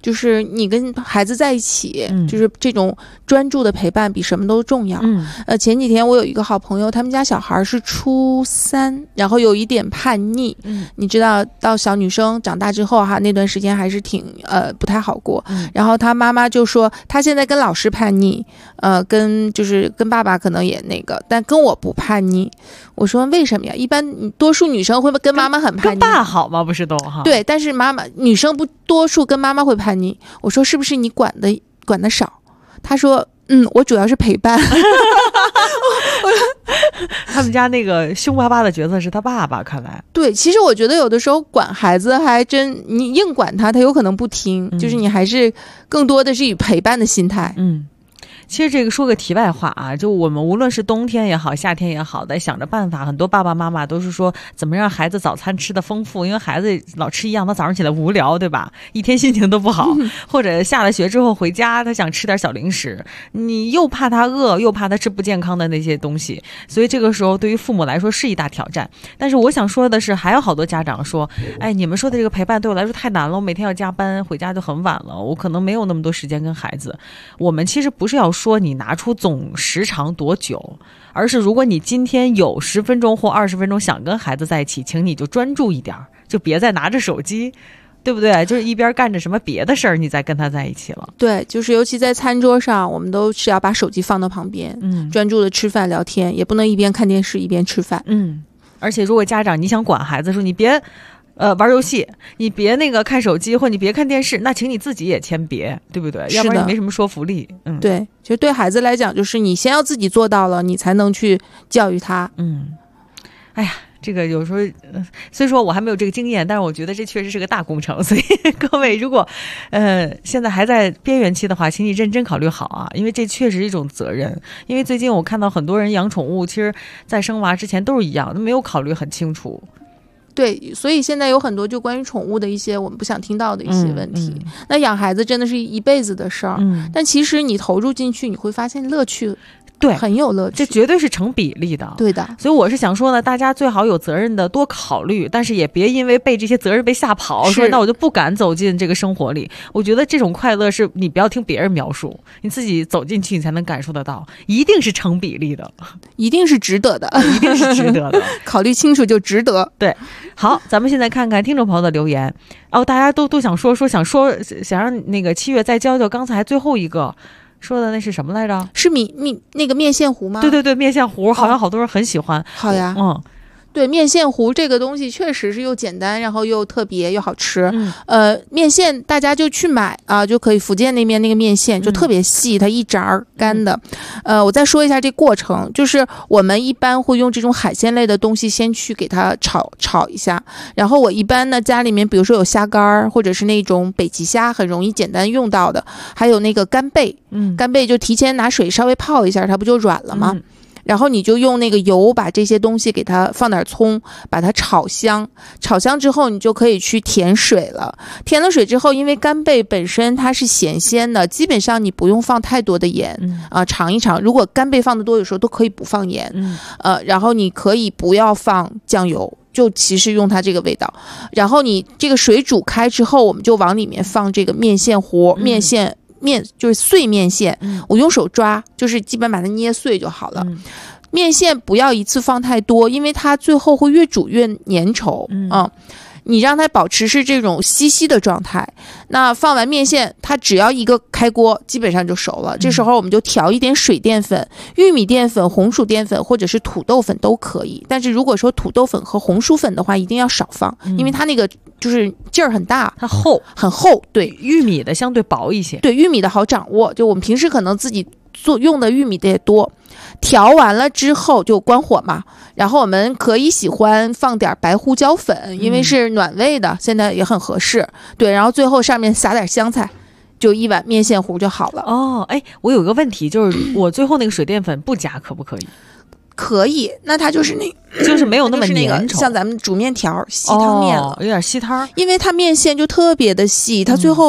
就是你跟孩子在一起，就是这种专注的陪伴比什么都重要。前几天我有一个好朋友，他们家小孩是初3，然后有一点叛逆。你知道，到小女生长大之后哈，那段时间还是挺不太好过。然后他妈妈就说，他现在跟老师叛逆，跟爸爸可能也那个，但跟我不叛逆。我说为什么呀？一般多数女生会跟妈妈很叛逆， 跟爸好吗？不是都哈？ 对，但是女生不多数跟妈妈会叛逆。我说是不是你管的少？他说我主要是陪伴。 他们家那个凶巴巴的角色是他爸爸，看来。 对，其实我觉得有的时候管孩子还真，你硬管他有可能不听，就是你还是更多的是以陪伴的心态。 其实这个说个题外话啊，就我们无论是冬天也好，夏天也好，在想着办法，很多爸爸妈妈都是说怎么让孩子早餐吃得丰富，因为孩子老吃一样，他早上起来无聊，对吧？一天心情都不好，或者下了学之后回家，他想吃点小零食，你又怕他饿，又怕他吃不健康的那些东西，所以这个时候对于父母来说是一大挑战。但是我想说的是，还有好多家长说，哎，你们说的这个陪伴对我来说太难了，我每天要加班，回家就很晚了，我可能没有那么多时间跟孩子。我们其实不是要说你拿出总时长多久，而是如果你今天有10分钟或20分钟想跟孩子在一起，请你就专注一点，就别再拿着手机，对不对？就是一边干着什么别的事儿，你再跟他在一起了。 对，就是尤其在餐桌上，我们都是要把手机放到旁边，专注的吃饭聊天，也不能一边看电视一边吃饭。 而且如果家长你想管孩子，说你别玩游戏，你别那个看手机，或你别看电视，那请你自己也先别，对不对？要不然你没什么说服力。 对，就对孩子来讲，就是你先要自己做到了，你才能去教育他。 哎呀，这个有时候虽说我还没有这个经验，但是我觉得这确实是个大工程。所以各位如果现在还在边缘期的话，请你认真考虑好啊，因为这确实是一种责任。因为最近我看到很多人养宠物，其实在生娃之前都是一样，没有考虑很清楚。 对，所以现在有很多就关于宠物的一些我们不想听到的一些问题。那养孩子真的是一辈子的事儿，但其实你投入进去，你会发现乐趣。 对， 很有乐趣， 这绝对是成比例的。 对的， 所以我是想说呢，大家最好有责任的多考虑，但是也别因为被这些责任被吓跑，说那我就不敢走进这个生活里。我觉得这种快乐是你不要听别人描述，你自己走进去你才能感受得到，一定是成比例的， 一定是值得的， 一定是值得的。 考虑清楚就值得。 对，好，咱们现在看看听众朋友的留言。大家都想想让那个7月再教教刚才最后一个说的那是什么来着？ 是那个面线糊吗？ 对，面线糊好像好多人很喜欢。 好呀，对，面线糊这个东西确实是又简单，然后又特别又好吃。面线大家就去买啊，就可以。福建那边那个面线就特别细，它一炸干的。我再说一下这过程，就是我们一般会用这种海鲜类的东西先去给它炒一下，然后我一般呢家里面比如说有虾干或者是那种北极虾，很容易简单用到的，还有那个干贝，干贝就提前拿水稍微泡一下，它不就软了吗？然后你就用那个油把这些东西给它放点葱，把它炒香。炒香之后，你就可以去填水了。填了水之后，因为干贝本身它是咸鲜的，基本上你不用放太多的盐尝一尝。如果干贝放的多，有时候都可以不放盐。然后你可以不要放酱油。就其实用它这个味道，然后你这个水煮开之后，我们就往里面放这个面线糊，面就是碎面线，我用手抓，就是基本把它捏碎就好了。面线不要一次放太多，因为它最后会越煮越粘稠你让它保持是这种稀稀的状态。那放完面线，它只要一个开锅，基本上就熟了。这时候我们就调一点水淀粉、玉米淀粉、红薯淀粉或者是土豆粉都可以。但是如果说土豆粉和红薯粉的话，一定要少放，因为它那个就是劲儿很大， 它厚， 很厚。对， 玉米的相对薄一些。 对，玉米的好掌握。就我们平时可能自己用的玉米的也多。调完了之后就关火嘛，然后我们可以喜欢放点白胡椒粉，因为是暖胃的，现在也很合适。对，然后最后上面撒点香菜，就一碗面线糊就好了。 我有个问题，就是我最后那个水淀粉不加可不可以？ 可以，那它就是就是没有那么粘稠， 像咱们煮面条吸汤面了， 有点吸汤。 因为它面线就特别的细，它最后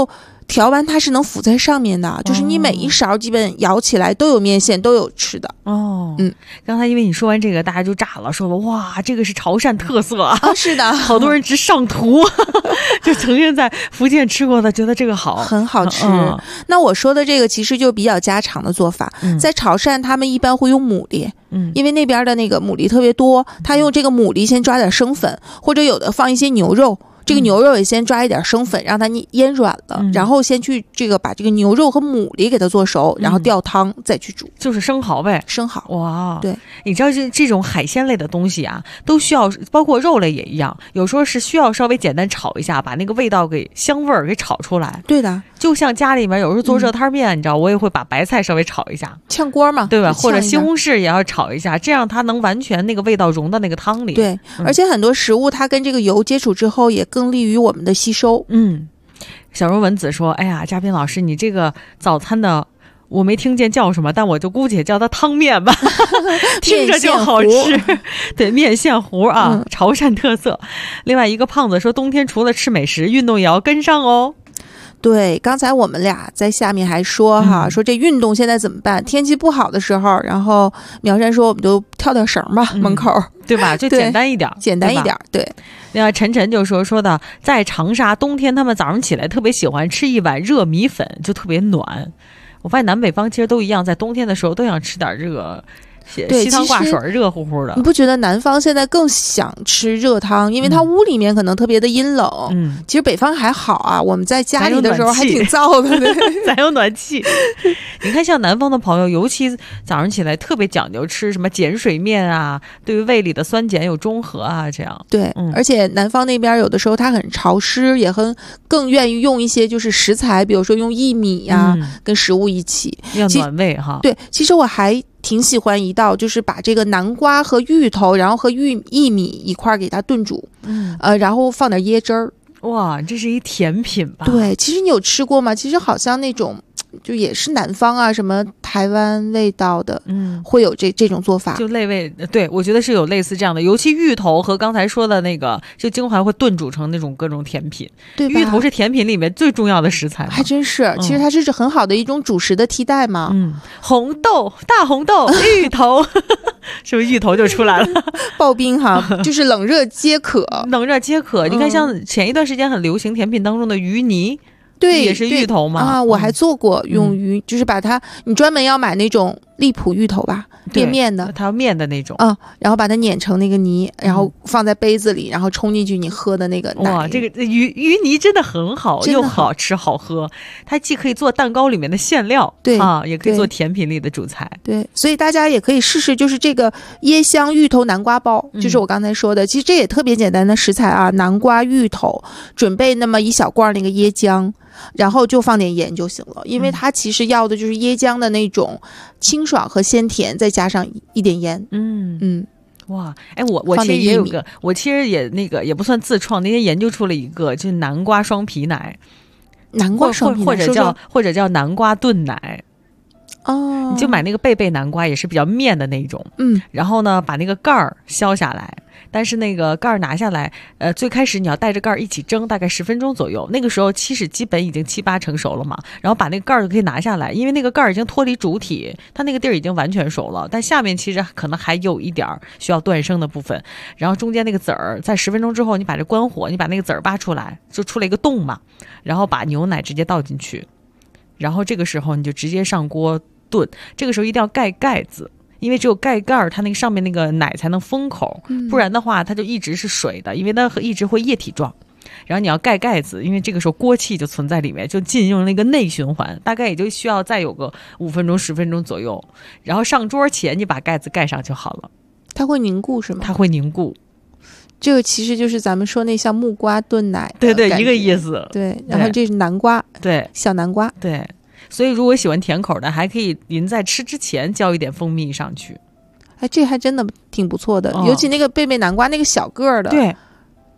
调完它是能浮在上面的，就是你每一勺基本舀起来都有面线，都有吃的。 刚才因为你说完这个，大家就炸了，说了哇，这个是潮汕特色啊！ 是的， 好多人直上图，就曾经在福建吃过的，觉得这个很好吃。那我说的这个其实就比较家常的做法，在潮汕他们一般会用牡蛎，因为那边的那个牡蛎特别多，他用这个牡蛎先抓点生粉，或者有的放一些牛肉。这个牛肉也先抓一点生粉，让它腌软了，然后先去把这个牛肉和牡蛎给它做熟，然后吊汤再去煮， 就是生蚝呗。 生蚝， 哇， 对， 你知道这种海鲜类的东西啊，都需要，包括肉类也一样，有时候是需要稍微简单炒一下，把那个味道香味儿给炒出来。 对的， 就像家里面有时候做热摊面，你知道，我也会把白菜稍微炒一下， 炝锅嘛， 对吧？或者西红柿也要炒一下，这样它能完全那个味道融到那个汤里。 对，而且很多食物它跟这个油接触之后，也更利于我们的吸收。 小荣文子说：“哎呀，嘉宾老师，你这个早餐的我没听见叫什么，但我就姑且叫它汤面吧，听着就好吃。对，面线糊啊，潮汕特色。另外一个胖子说，冬天除了吃美食，运动也要跟上哦。” 对，刚才我们俩在下面还说说这运动现在怎么办？天气不好的时候，然后苗山说我们就跳跳绳吧，门口， 对吧？就简单一点， 简单一点，对。 另外晨晨就说的，在长沙冬天他们早上起来特别喜欢吃一碗热米粉，就特别暖。我发现南北方其实都一样，在冬天的时候都想吃点热。稀汤挂水，热乎乎的。 你不觉得南方现在更想吃热汤？因为它屋里面可能特别的阴冷。其实北方还好啊，我们在家里的时候还挺燥的， 咱有暖气。你看，像南方的朋友，尤其早上起来特别讲究吃什么碱水面啊，对于胃里的酸碱有中和啊，这样。 对，而且南方那边有的时候它很潮湿，也更愿意用一些就是食材，比如说用薏米呀，跟食物一起， 要暖胃哈。 对，其实我还挺喜欢一道，就是把这个南瓜和芋头，然后和薏米一块给它炖煮，然后放点椰汁儿。 哇，这是一甜品吧？ 对，其实你有吃过吗？其实好像那种就也是南方啊，什么台湾味道的，会有这种做法， 就类味。对，我觉得是有类似这样的，尤其芋头和刚才说的那个，就京淮会炖煮成那种各种甜品。 对， 芋头是甜品里面最重要的食材， 还真是。其实它是很好的一种主食的替代嘛。 红豆、大红豆、芋头，是不是芋头就出来了？ 刨冰哈，就是冷热皆可， 冷热皆可。你看，像前一段时间很流行甜品当中的芋泥。 对， 也是芋头嘛啊，我还做过用鱼，就是把它，你专门要买那种荔浦芋头吧，面的， 它要面的那种， 然后把它碾成那个泥，然后放在杯子里，然后冲进去你喝的那个奶。 哇，这个芋泥真的很好，又好吃好喝，它既可以做蛋糕里面的馅料， 对啊，也可以做甜品里的主材。 对，所以大家也可以试试，就是这个椰香芋头南瓜包，就是我刚才说的，其实这也特别简单的食材啊，南瓜、芋头，准备那么一小罐那个椰浆。然后就放点盐就行了，因为它其实要的就是椰浆的那种清爽和鲜甜，再加上一点盐。 哇，哎，我其实也有个，我其实也那个也不算自创，那天研究出了一个，就是南瓜双皮奶， 南瓜双皮奶， 或者叫南瓜炖奶。哦，你就买那个贝贝南瓜，也是比较面的那种。然后呢，把那个盖儿削下来。但是那个盖儿拿下来，最开始你要带着盖儿一起蒸，大概10分钟左右。那个时候其实基本已经7、8成熟了嘛。然后把那个盖儿就可以拿下来，因为那个盖儿已经脱离主体，它那个地儿已经完全熟了。但下面其实可能还有一点需要断生的部分。然后中间那个籽儿，在10分钟之后，你把这关火，你把那个籽儿扒出来，就出了一个洞嘛。然后把牛奶直接倒进去，然后这个时候你就直接上锅炖。这个时候一定要盖盖子。因为只有盖盖儿，它那个上面那个奶才能封口，不然的话它就一直是水的，因为它一直会液体状。然后你要盖盖子，因为这个时候锅气就存在里面，就进入那个内循环，大概也就需要再有个5分钟、10分钟左右。然后上桌前你把盖子盖上就好了。 它会凝固是吗？ 它会凝固。 这个其实就是咱们说那像木瓜炖奶， 对对，一个意思。 对，然后这是南瓜， 对， 小南瓜， 对。所以如果喜欢甜口的，还可以您在吃之前浇一点蜂蜜上去。 哎，这还真的挺不错的，尤其那个贝贝南瓜那个小个儿的， 对，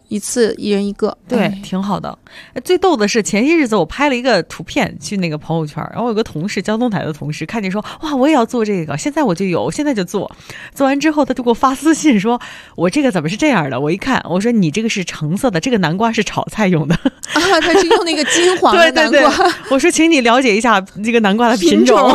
一次1人1个， 对，挺好的。最逗的是前些日子我拍了一个图片去那个朋友圈，然后有个同事，交通台的同事看见说，哇，我也要做这个，现在我就有，现在就做。做完之后他就给我发私信说，我这个怎么是这样的？我一看，我说你这个是橙色的，这个南瓜是炒菜用的啊，他是用那个金黄的南瓜。 对对对，我说请你了解一下这个南瓜的品种。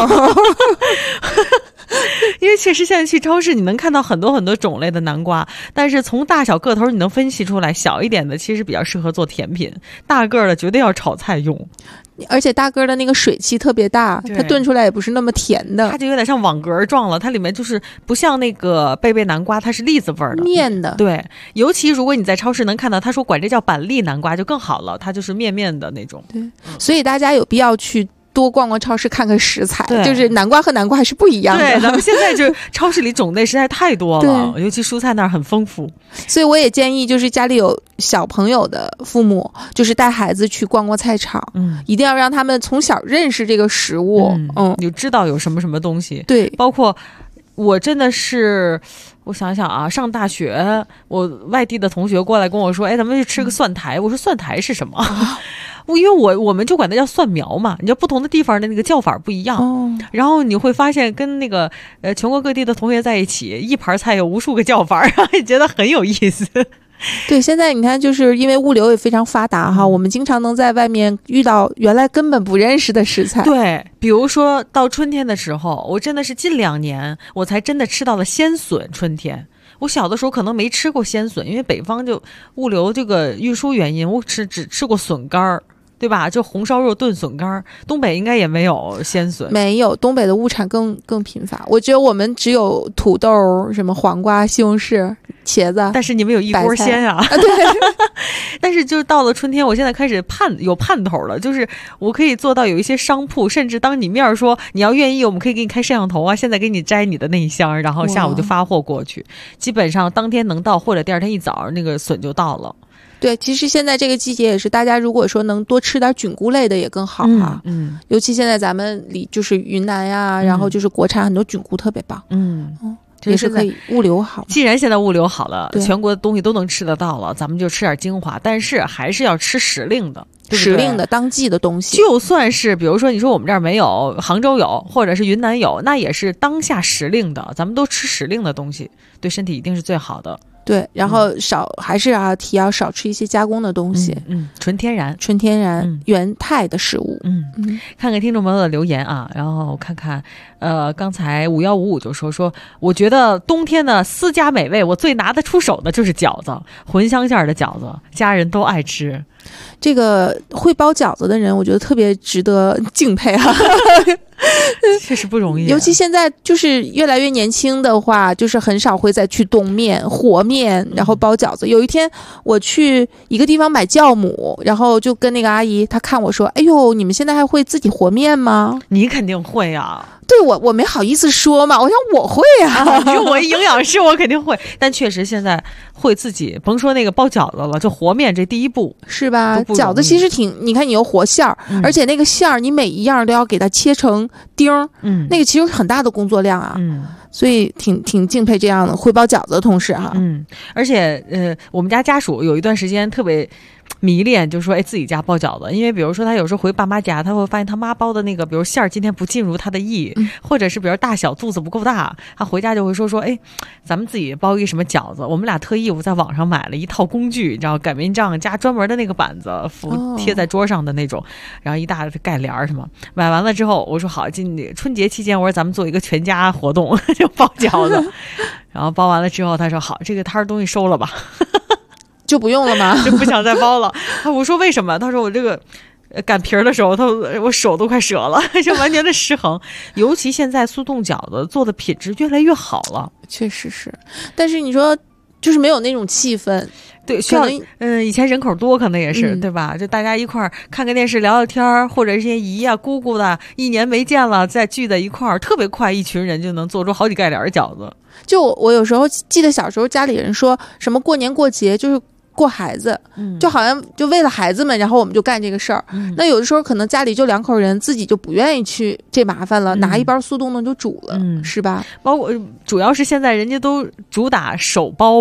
因为确实现在去超市你能看到很多很多种类的南瓜，但是从大小个头你能分析出来，小一点的其实比较适合做甜品，大个的绝对要炒菜用。 而且大个的那个水汽特别大，它炖出来也不是那么甜的， 它就有点像网格状了，它里面就是不像那个贝贝南瓜，它是栗子味儿的面的。 对，尤其如果你在超市能看到他说管这叫板栗南瓜就更好了，它就是面面的那种。 对，所以大家有必要去多逛逛超市看看食材，就是南瓜和南瓜还是不一样的。 对，咱们现在就超市里种类实在太多了，尤其蔬菜那儿很丰富。 所以我也建议就是家里有小朋友的父母，就是带孩子去逛逛菜场，一定要让他们从小认识这个食物， 就知道有什么什么东西。 对， 包括我真的是，我想想啊，上大学我外地的同学过来跟我说，哎，咱们去吃个蒜苔。我说蒜苔是什么？因为我们就管它叫蒜苗嘛，你知道不同的地方的那个叫法不一样，然后你会发现跟那个全国各地的同学在一起，一盘菜有无数个叫法，然后也觉得很有意思。 对，现在你看，就是因为物流也非常发达哈，我们经常能在外面遇到原来根本不认识的食材。 对，比如说到春天的时候，我真的是近2年我才真的吃到了鲜笋。春天我小的时候可能没吃过鲜笋，因为北方就物流这个运输原因，我只吃过笋干儿，对吧？就红烧肉炖笋干，东北应该也没有鲜笋。 没有，东北的物产更贫乏。我觉得我们只有土豆、什么黄瓜、西红柿、茄子。 但是你们有一锅鲜啊！ 对。 但是就到了春天，我现在开始有盼头了，就是我可以做到有一些商铺，甚至当你面说你要愿意，我们可以给你开摄像头啊，现在给你摘你的那一箱，然后下午就发货过去，基本上当天能到，或者第二天一早那个笋就到了。 对，其实现在这个季节也是，大家如果说能多吃点菌菇类的也更好哈。尤其现在咱们就是云南呀，然后就是国产很多菌菇特别棒。也是可以物流好。 既然现在物流好了，全国的东西都能吃得到了，咱们就吃点精华，但是还是要吃时令的。 时令的当季的东西， 就算是比如说你说我们这儿没有，杭州有，或者是云南有，那也是当下时令的，咱们都吃时令的东西，对身体一定是最好的。 对，然后还是要少吃一些加工的东西， 纯天然原态的食物。 看看听众朋友的留言啊，然后看看刚才5155就说我觉得冬天的私家美味，我最拿得出手的就是饺子，茴香馅的饺子，家人都爱吃。 这个会包饺子的人，我觉得特别值得敬佩啊。 确实不容易， 尤其现在就是越来越年轻的话，就是很少会再去冻面、和面，然后包饺子。有一天我去一个地方买酵母，然后就跟那个阿姨，她看我说：“哎呦，你们现在还会自己和面吗？” 你肯定会啊。 对，我没好意思说嘛，我想我会啊， 你说我营养师，我肯定会。但确实现在会自己，甭说那个包饺子了，就和面这第一步是吧？饺子其实你看你有和馅儿，而且那个馅儿你每一样都要给它切成丁儿，那个其实很大的工作量啊，所以挺敬佩这样的会包饺子的同事哈。 而且我们家属有一段时间特别迷恋，就说自己家包饺子，因为比如说他有时候回爸妈家，他会发现他妈包的那个比如馅儿今天不尽如他的意，或者是比如大小肚子不够大，他回家就会说咱们自己包一什么饺子。我们俩特意我在网上买了一套工具，你知道擀面杖加专门的那个板子贴在桌上的那种，然后一大盖帘什么。买完了之后我说好，春节期间我说咱们做一个全家活动就包饺子。然后包完了之后他说好，这个摊儿东西收了吧。 就不用了吗？ 就不想再包了。我说为什么？他说我这个擀皮儿的时候，我手都快折了，就完全的失衡。尤其现在速冻饺子做的品质越来越好了， 确实是。但是你说就是没有那种气氛。 对，需要以前人口多可能也是，对吧？就大家一块儿看个电视聊聊天，或者一些姨啊姑姑的1年没见了，再聚在一块儿，特别快，一群人就能做出好几盖帘饺子。 就我有时候记得小时候家里人说什么过年过节就是过孩子，就好像就为了孩子们，然后我们就干这个事儿。那有的时候可能家里就2口人，自己就不愿意去这麻烦了，拿一包速冻的就煮了，是吧？ 包括主要是现在人家都主打手包嘛。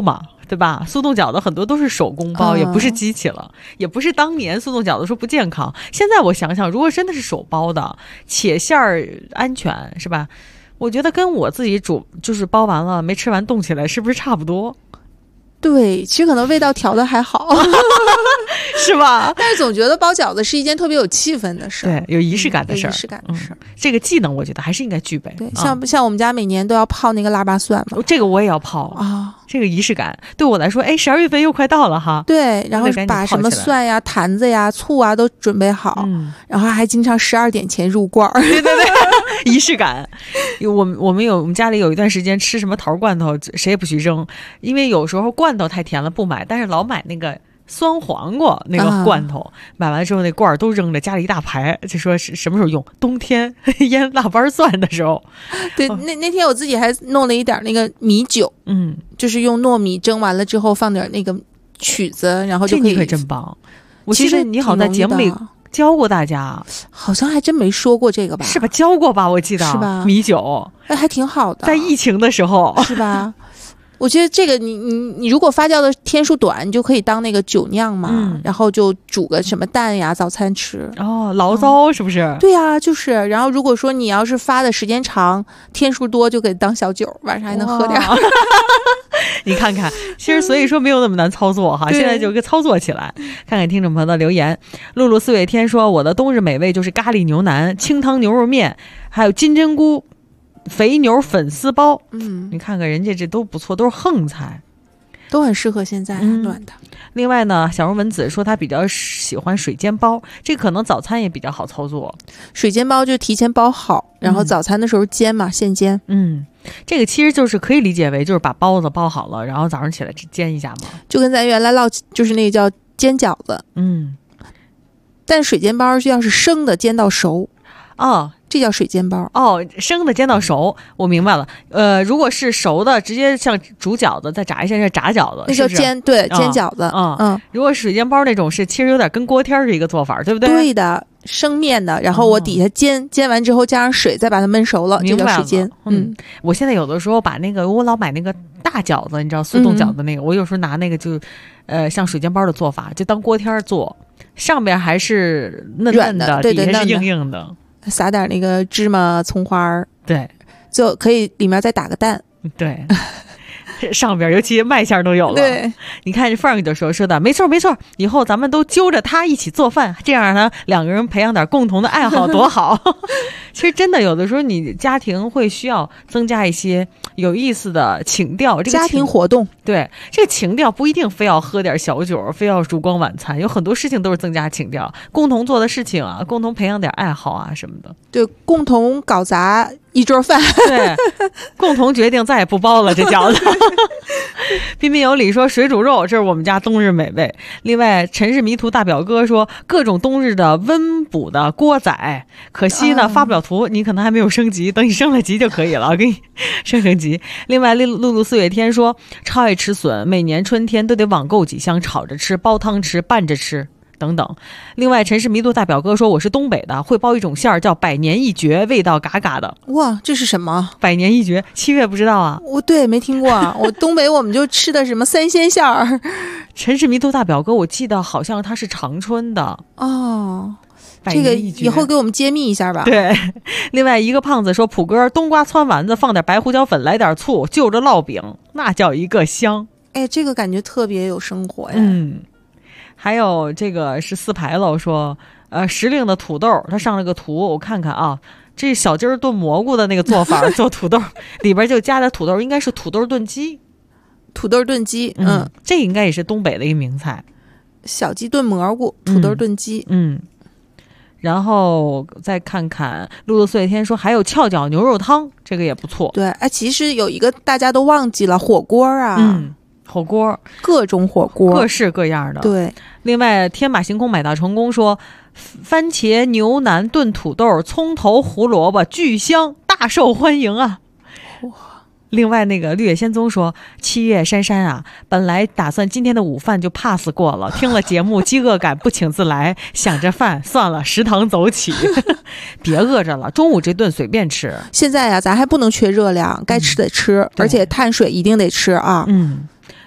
对吧？速冻饺子很多都是手工包，也不是机器了，也不是当年速冻饺子说不健康。现在我想想，如果真的是手包的，且馅儿安全是吧？我觉得跟我自己煮就是包完了没吃完冻起来，是不是差不多？ 对，其实可能味道调的还好， 是吧？ 但是总觉得包饺子是一件特别有气氛的事， 对，有仪式感的事儿， 仪式感的事儿。 这个技能我觉得还是应该具备。 对，像我们家每年都要泡那个腊八蒜嘛， 这个我也要泡啊。这个仪式感对我来说，哎，12月份又快到了哈。 对，然后把什么蒜呀、坛子呀、醋啊都准备好，然后还经常12点前入罐儿。 对对对，仪式感。我们家里有一段时间吃什么桃罐头，谁也不许扔，因为有时候罐头太甜了不买，但是老买那个酸黄瓜那个罐头，买完之后那罐儿都扔着，家里一大排，就说是什么时候用？冬天腌腊八蒜的时候。 对，那天我自己还弄了一点那个米酒，就是用糯米蒸完了之后放点那个曲子，然后就可以。 这你可真棒！我记得你好在节目里教过大家， 好像还真没说过这个吧？ 是吧？教过吧？我记得是吧？ 米酒， 还挺好的， 在疫情的时候， 是吧？我觉得这个你如果发酵的天数短，你就可以当那个酒酿嘛，然后就煮个什么蛋呀，早餐吃。 哦，醪糟是不是？ 对呀，就是。然后如果说你要是发的时间长，天数多，就可以当小酒，晚上还能喝点。 你看看，其实所以说没有那么难操作哈，现在就给操作起来。看看听众朋友的留言，露露四月天说，我的冬日美味就是咖喱牛腩、清汤牛肉面，还有金针菇肥牛粉丝包。你看看人家这都不错，都是横菜， 都很适合现在暖的。 另外呢，小荣文子说他比较喜欢水煎包，这可能早餐也比较好操作。 水煎包就提前包好，然后早餐的时候煎嘛，现煎。 这个其实就是可以理解为就是把包子包好了，然后早上起来煎一下嘛， 就跟咱原来就是那个叫煎饺子。但水煎包要是生的煎到熟，这叫水煎包。 生的煎到熟，我明白了。如果是熟的，直接像煮饺子再炸一下，是炸饺子， 那叫煎，对，煎饺子。 如果水煎包那种是其实有点跟锅贴的一个做法，对不对？ 对的，生面的，然后我底下煎完之后加上水，再把它焖熟了，这叫水煎。 我现在有的时候把那个我老买那个大饺子，你知道速冻饺子那个，我有时候拿那个就像水煎包的做法，就当锅贴做，上边还是嫩嫩的，底下是硬硬的。 撒点那个芝麻葱花， 对， 就可以里面再打个蛋， 对，上边尤其麦馅都有了。 对， 你看范儿就说的没错，以后咱们都揪着他一起做饭，这样呢2个人培养点共同的爱好多好。其实真的有的时候你家庭会需要增加一些有意思的情调，这个家庭活动。 对，这个情调不一定非要喝点小酒，非要烛光晚餐，有很多事情都是增加情调，共同做的事情啊，共同培养点爱好啊什么的。 对，共同搞砸一桌饭。 对，共同决定再也不包了这饺子。彬彬有礼说水煮肉，这是我们家冬日美味。另外陈氏迷途大表哥说各种冬日的温补的锅仔，可惜呢发不了图，你可能还没有升级，等你升了级就可以了，我给你升级。另外露露四月天说超爱吃笋，每年春天都得网购几箱，炒着吃，煲汤吃，拌着吃等等。另外陈氏迷途大表哥说我是东北的，会包一种馅儿叫百年一绝，味道嘎嘎的。 哇，这是什么？ 百年一绝，7月不知道啊？ 对，没听过啊。我东北我们就吃的什么三鲜馅儿。 陈氏迷途大表哥我记得好像他是长春的哦。这个以后给我们揭秘一下吧。 对，另外一个胖子说普哥冬瓜汆丸子放点白胡椒粉，来点醋，就着烙饼，那叫一个香。 哎，这个感觉特别有生活呀。 还有这个是四牌楼说时令的土豆，他上了个图我看看啊，这小鸡儿炖蘑菇的那个做法做土豆里边就加的土豆应该是土豆炖鸡。 土豆炖鸡， 这应该也是东北的一个名菜。 小鸡炖蘑菇，土豆炖鸡。 然后再看看露露岁天说还有翘脚牛肉汤，这个也不错。 对，其实有一个大家都忘记了，火锅啊。 火锅， 各种火锅， 各式各样的。 对， 另外天马行空买大成功说番茄牛腩炖土豆，葱头胡萝卜巨香，大受欢迎啊。另外那个绿野仙踪说7月珊珊啊，本来打算今天的午饭就 pass 过了，听了节目饥饿感不请自来，想着饭算了，食堂走起。别饿着了，中午这顿随便吃。 现在呀咱还不能缺热量，该吃得吃，而且碳水一定得吃啊。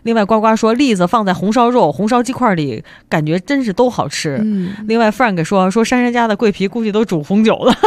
另外呱呱说栗子放在红烧肉、红烧鸡块里，感觉真是都好吃。另外 Frank 说珊珊家的桂皮估计都煮红酒了。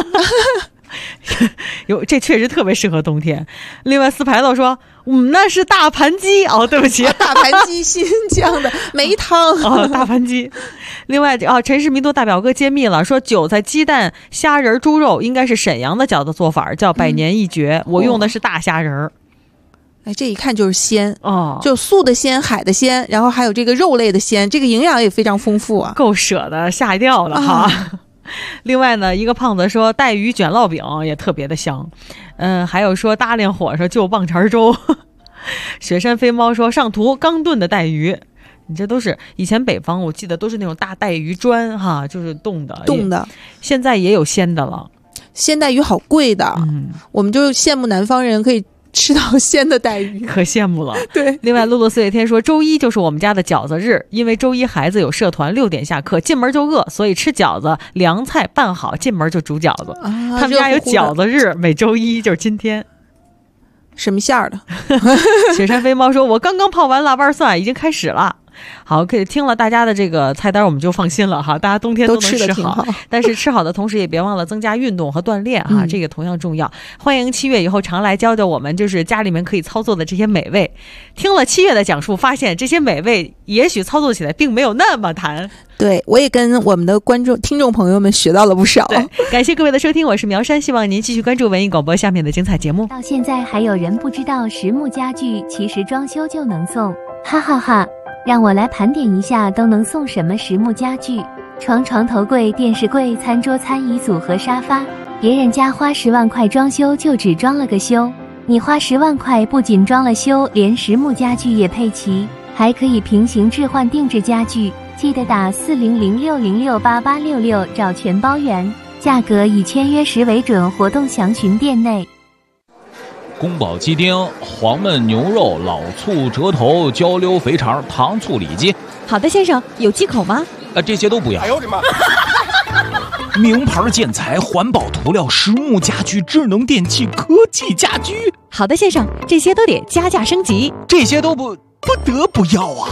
这确实特别适合冬天。另外四排头说那是大盘鸡哦，对不起， 大盘鸡新疆的梅汤哦，大盘鸡。另外陈氏民族大表哥揭秘了，说韭菜鸡蛋虾仁猪肉应该是沈阳的饺子做法，叫百年一绝。我用的是大虾仁。 这一看就是鲜哦，就素的鲜、海的鲜，然后还有这个肉类的鲜，这个营养也非常丰富啊， 够舍得吓一跳了哈。另外呢，一个胖子说带鱼卷烙饼也特别的香，还有说搭连火烧就棒碴粥。雪山飞猫说上图刚炖的带鱼，你这都是以前北方我记得都是那种大带鱼砖哈，就是冻的，现在也有鲜的了。 鲜带鱼好贵的，我们就羡慕南方人可以吃到鲜的带鱼， 可羡慕了。 对， 另外露露四月天说周一就是我们家的饺子日，因为周一孩子有社团，6点下课，进门就饿，所以吃饺子，凉菜拌好，进门就煮饺子。他们家有饺子日，每周一就是今天。 什么馅儿的？ 雪山飞猫说我刚刚泡完腊八蒜，已经开始了。好，可以听了大家的这个菜单，我们就放心了哈。大家冬天都能吃好，但是吃好的同时也别忘了增加运动和锻炼哈，这个同样重要。欢迎7月以后常来教教我们，就是家里面可以操作的这些美味。听了7月的讲述，发现这些美味也许操作起来并没有那么难。 对，我也跟我们的听众朋友们学到了不少。 对，感谢各位的收听，我是苗山，希望您继续关注文艺广播下面的精彩节目。 到现在还有人不知道实木家具其实装修就能送，哈哈哈。让我来盘点一下都能送什么实木家具：床、床头柜、电视柜、餐桌、餐椅组和沙发。别人家花10万块装修就只装了个修，你花10万块不仅装了修，连实木家具也配齐，还可以平行置换定制家具。记得打4006068866找全包圆，价格以签约时为准，活动详询店内。 宫保鸡丁、黄焖牛肉、老醋、折头、焦溜肥肠、糖醋里脊。 好的，先生，有忌口吗？ 这些都不要。 哎呦我的妈！ 名牌建材、环保涂料、实木家具、智能电器、科技家居。 好的，先生，这些都得加价升级。 这些都不得不要啊！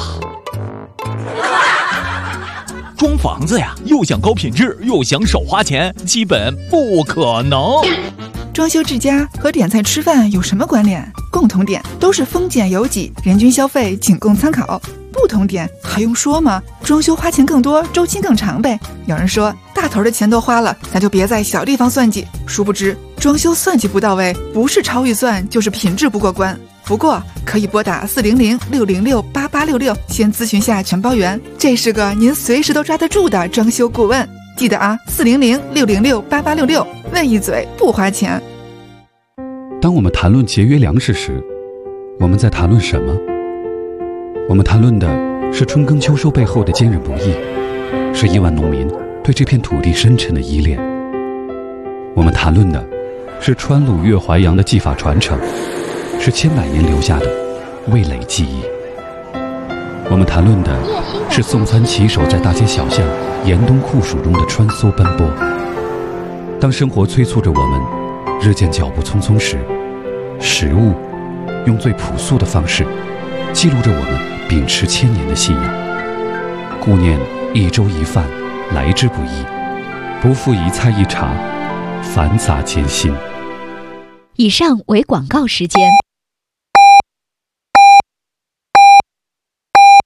装房子呀，又想高品质，又想少花钱，基本不可能。 装修治家和点菜吃饭有什么关联？共同点都是丰俭由己，人均消费仅供参考。不同点还用说吗？装修花钱更多，周期更长呗。有人说大头的钱都花了，咱就别在小地方算计。殊不知装修算计不到位，不是超预算就是品质不过关。不过可以拨打400-606-8866先咨询下全包圆，这是个您随时都抓得住的装修顾问。记得啊，400-606-8866，问一嘴不花钱。 当我们谈论节约粮食时，我们在谈论什么？我们谈论的是春耕秋收背后的坚韧不易，是亿万农民对这片土地深沉的依恋。我们谈论的是川鲁粤淮扬的技法传承，是千百年留下的味蕾记忆。我们谈论的是送餐骑手在大街小巷严冬酷暑中的穿梭奔波。当生活催促着我们日渐脚步匆匆时，食物用最朴素的方式记录着我们秉持1000年的信仰。顾念一粥一饭来之不易，不负一菜一茶繁杂艰辛。 以上为广告时间。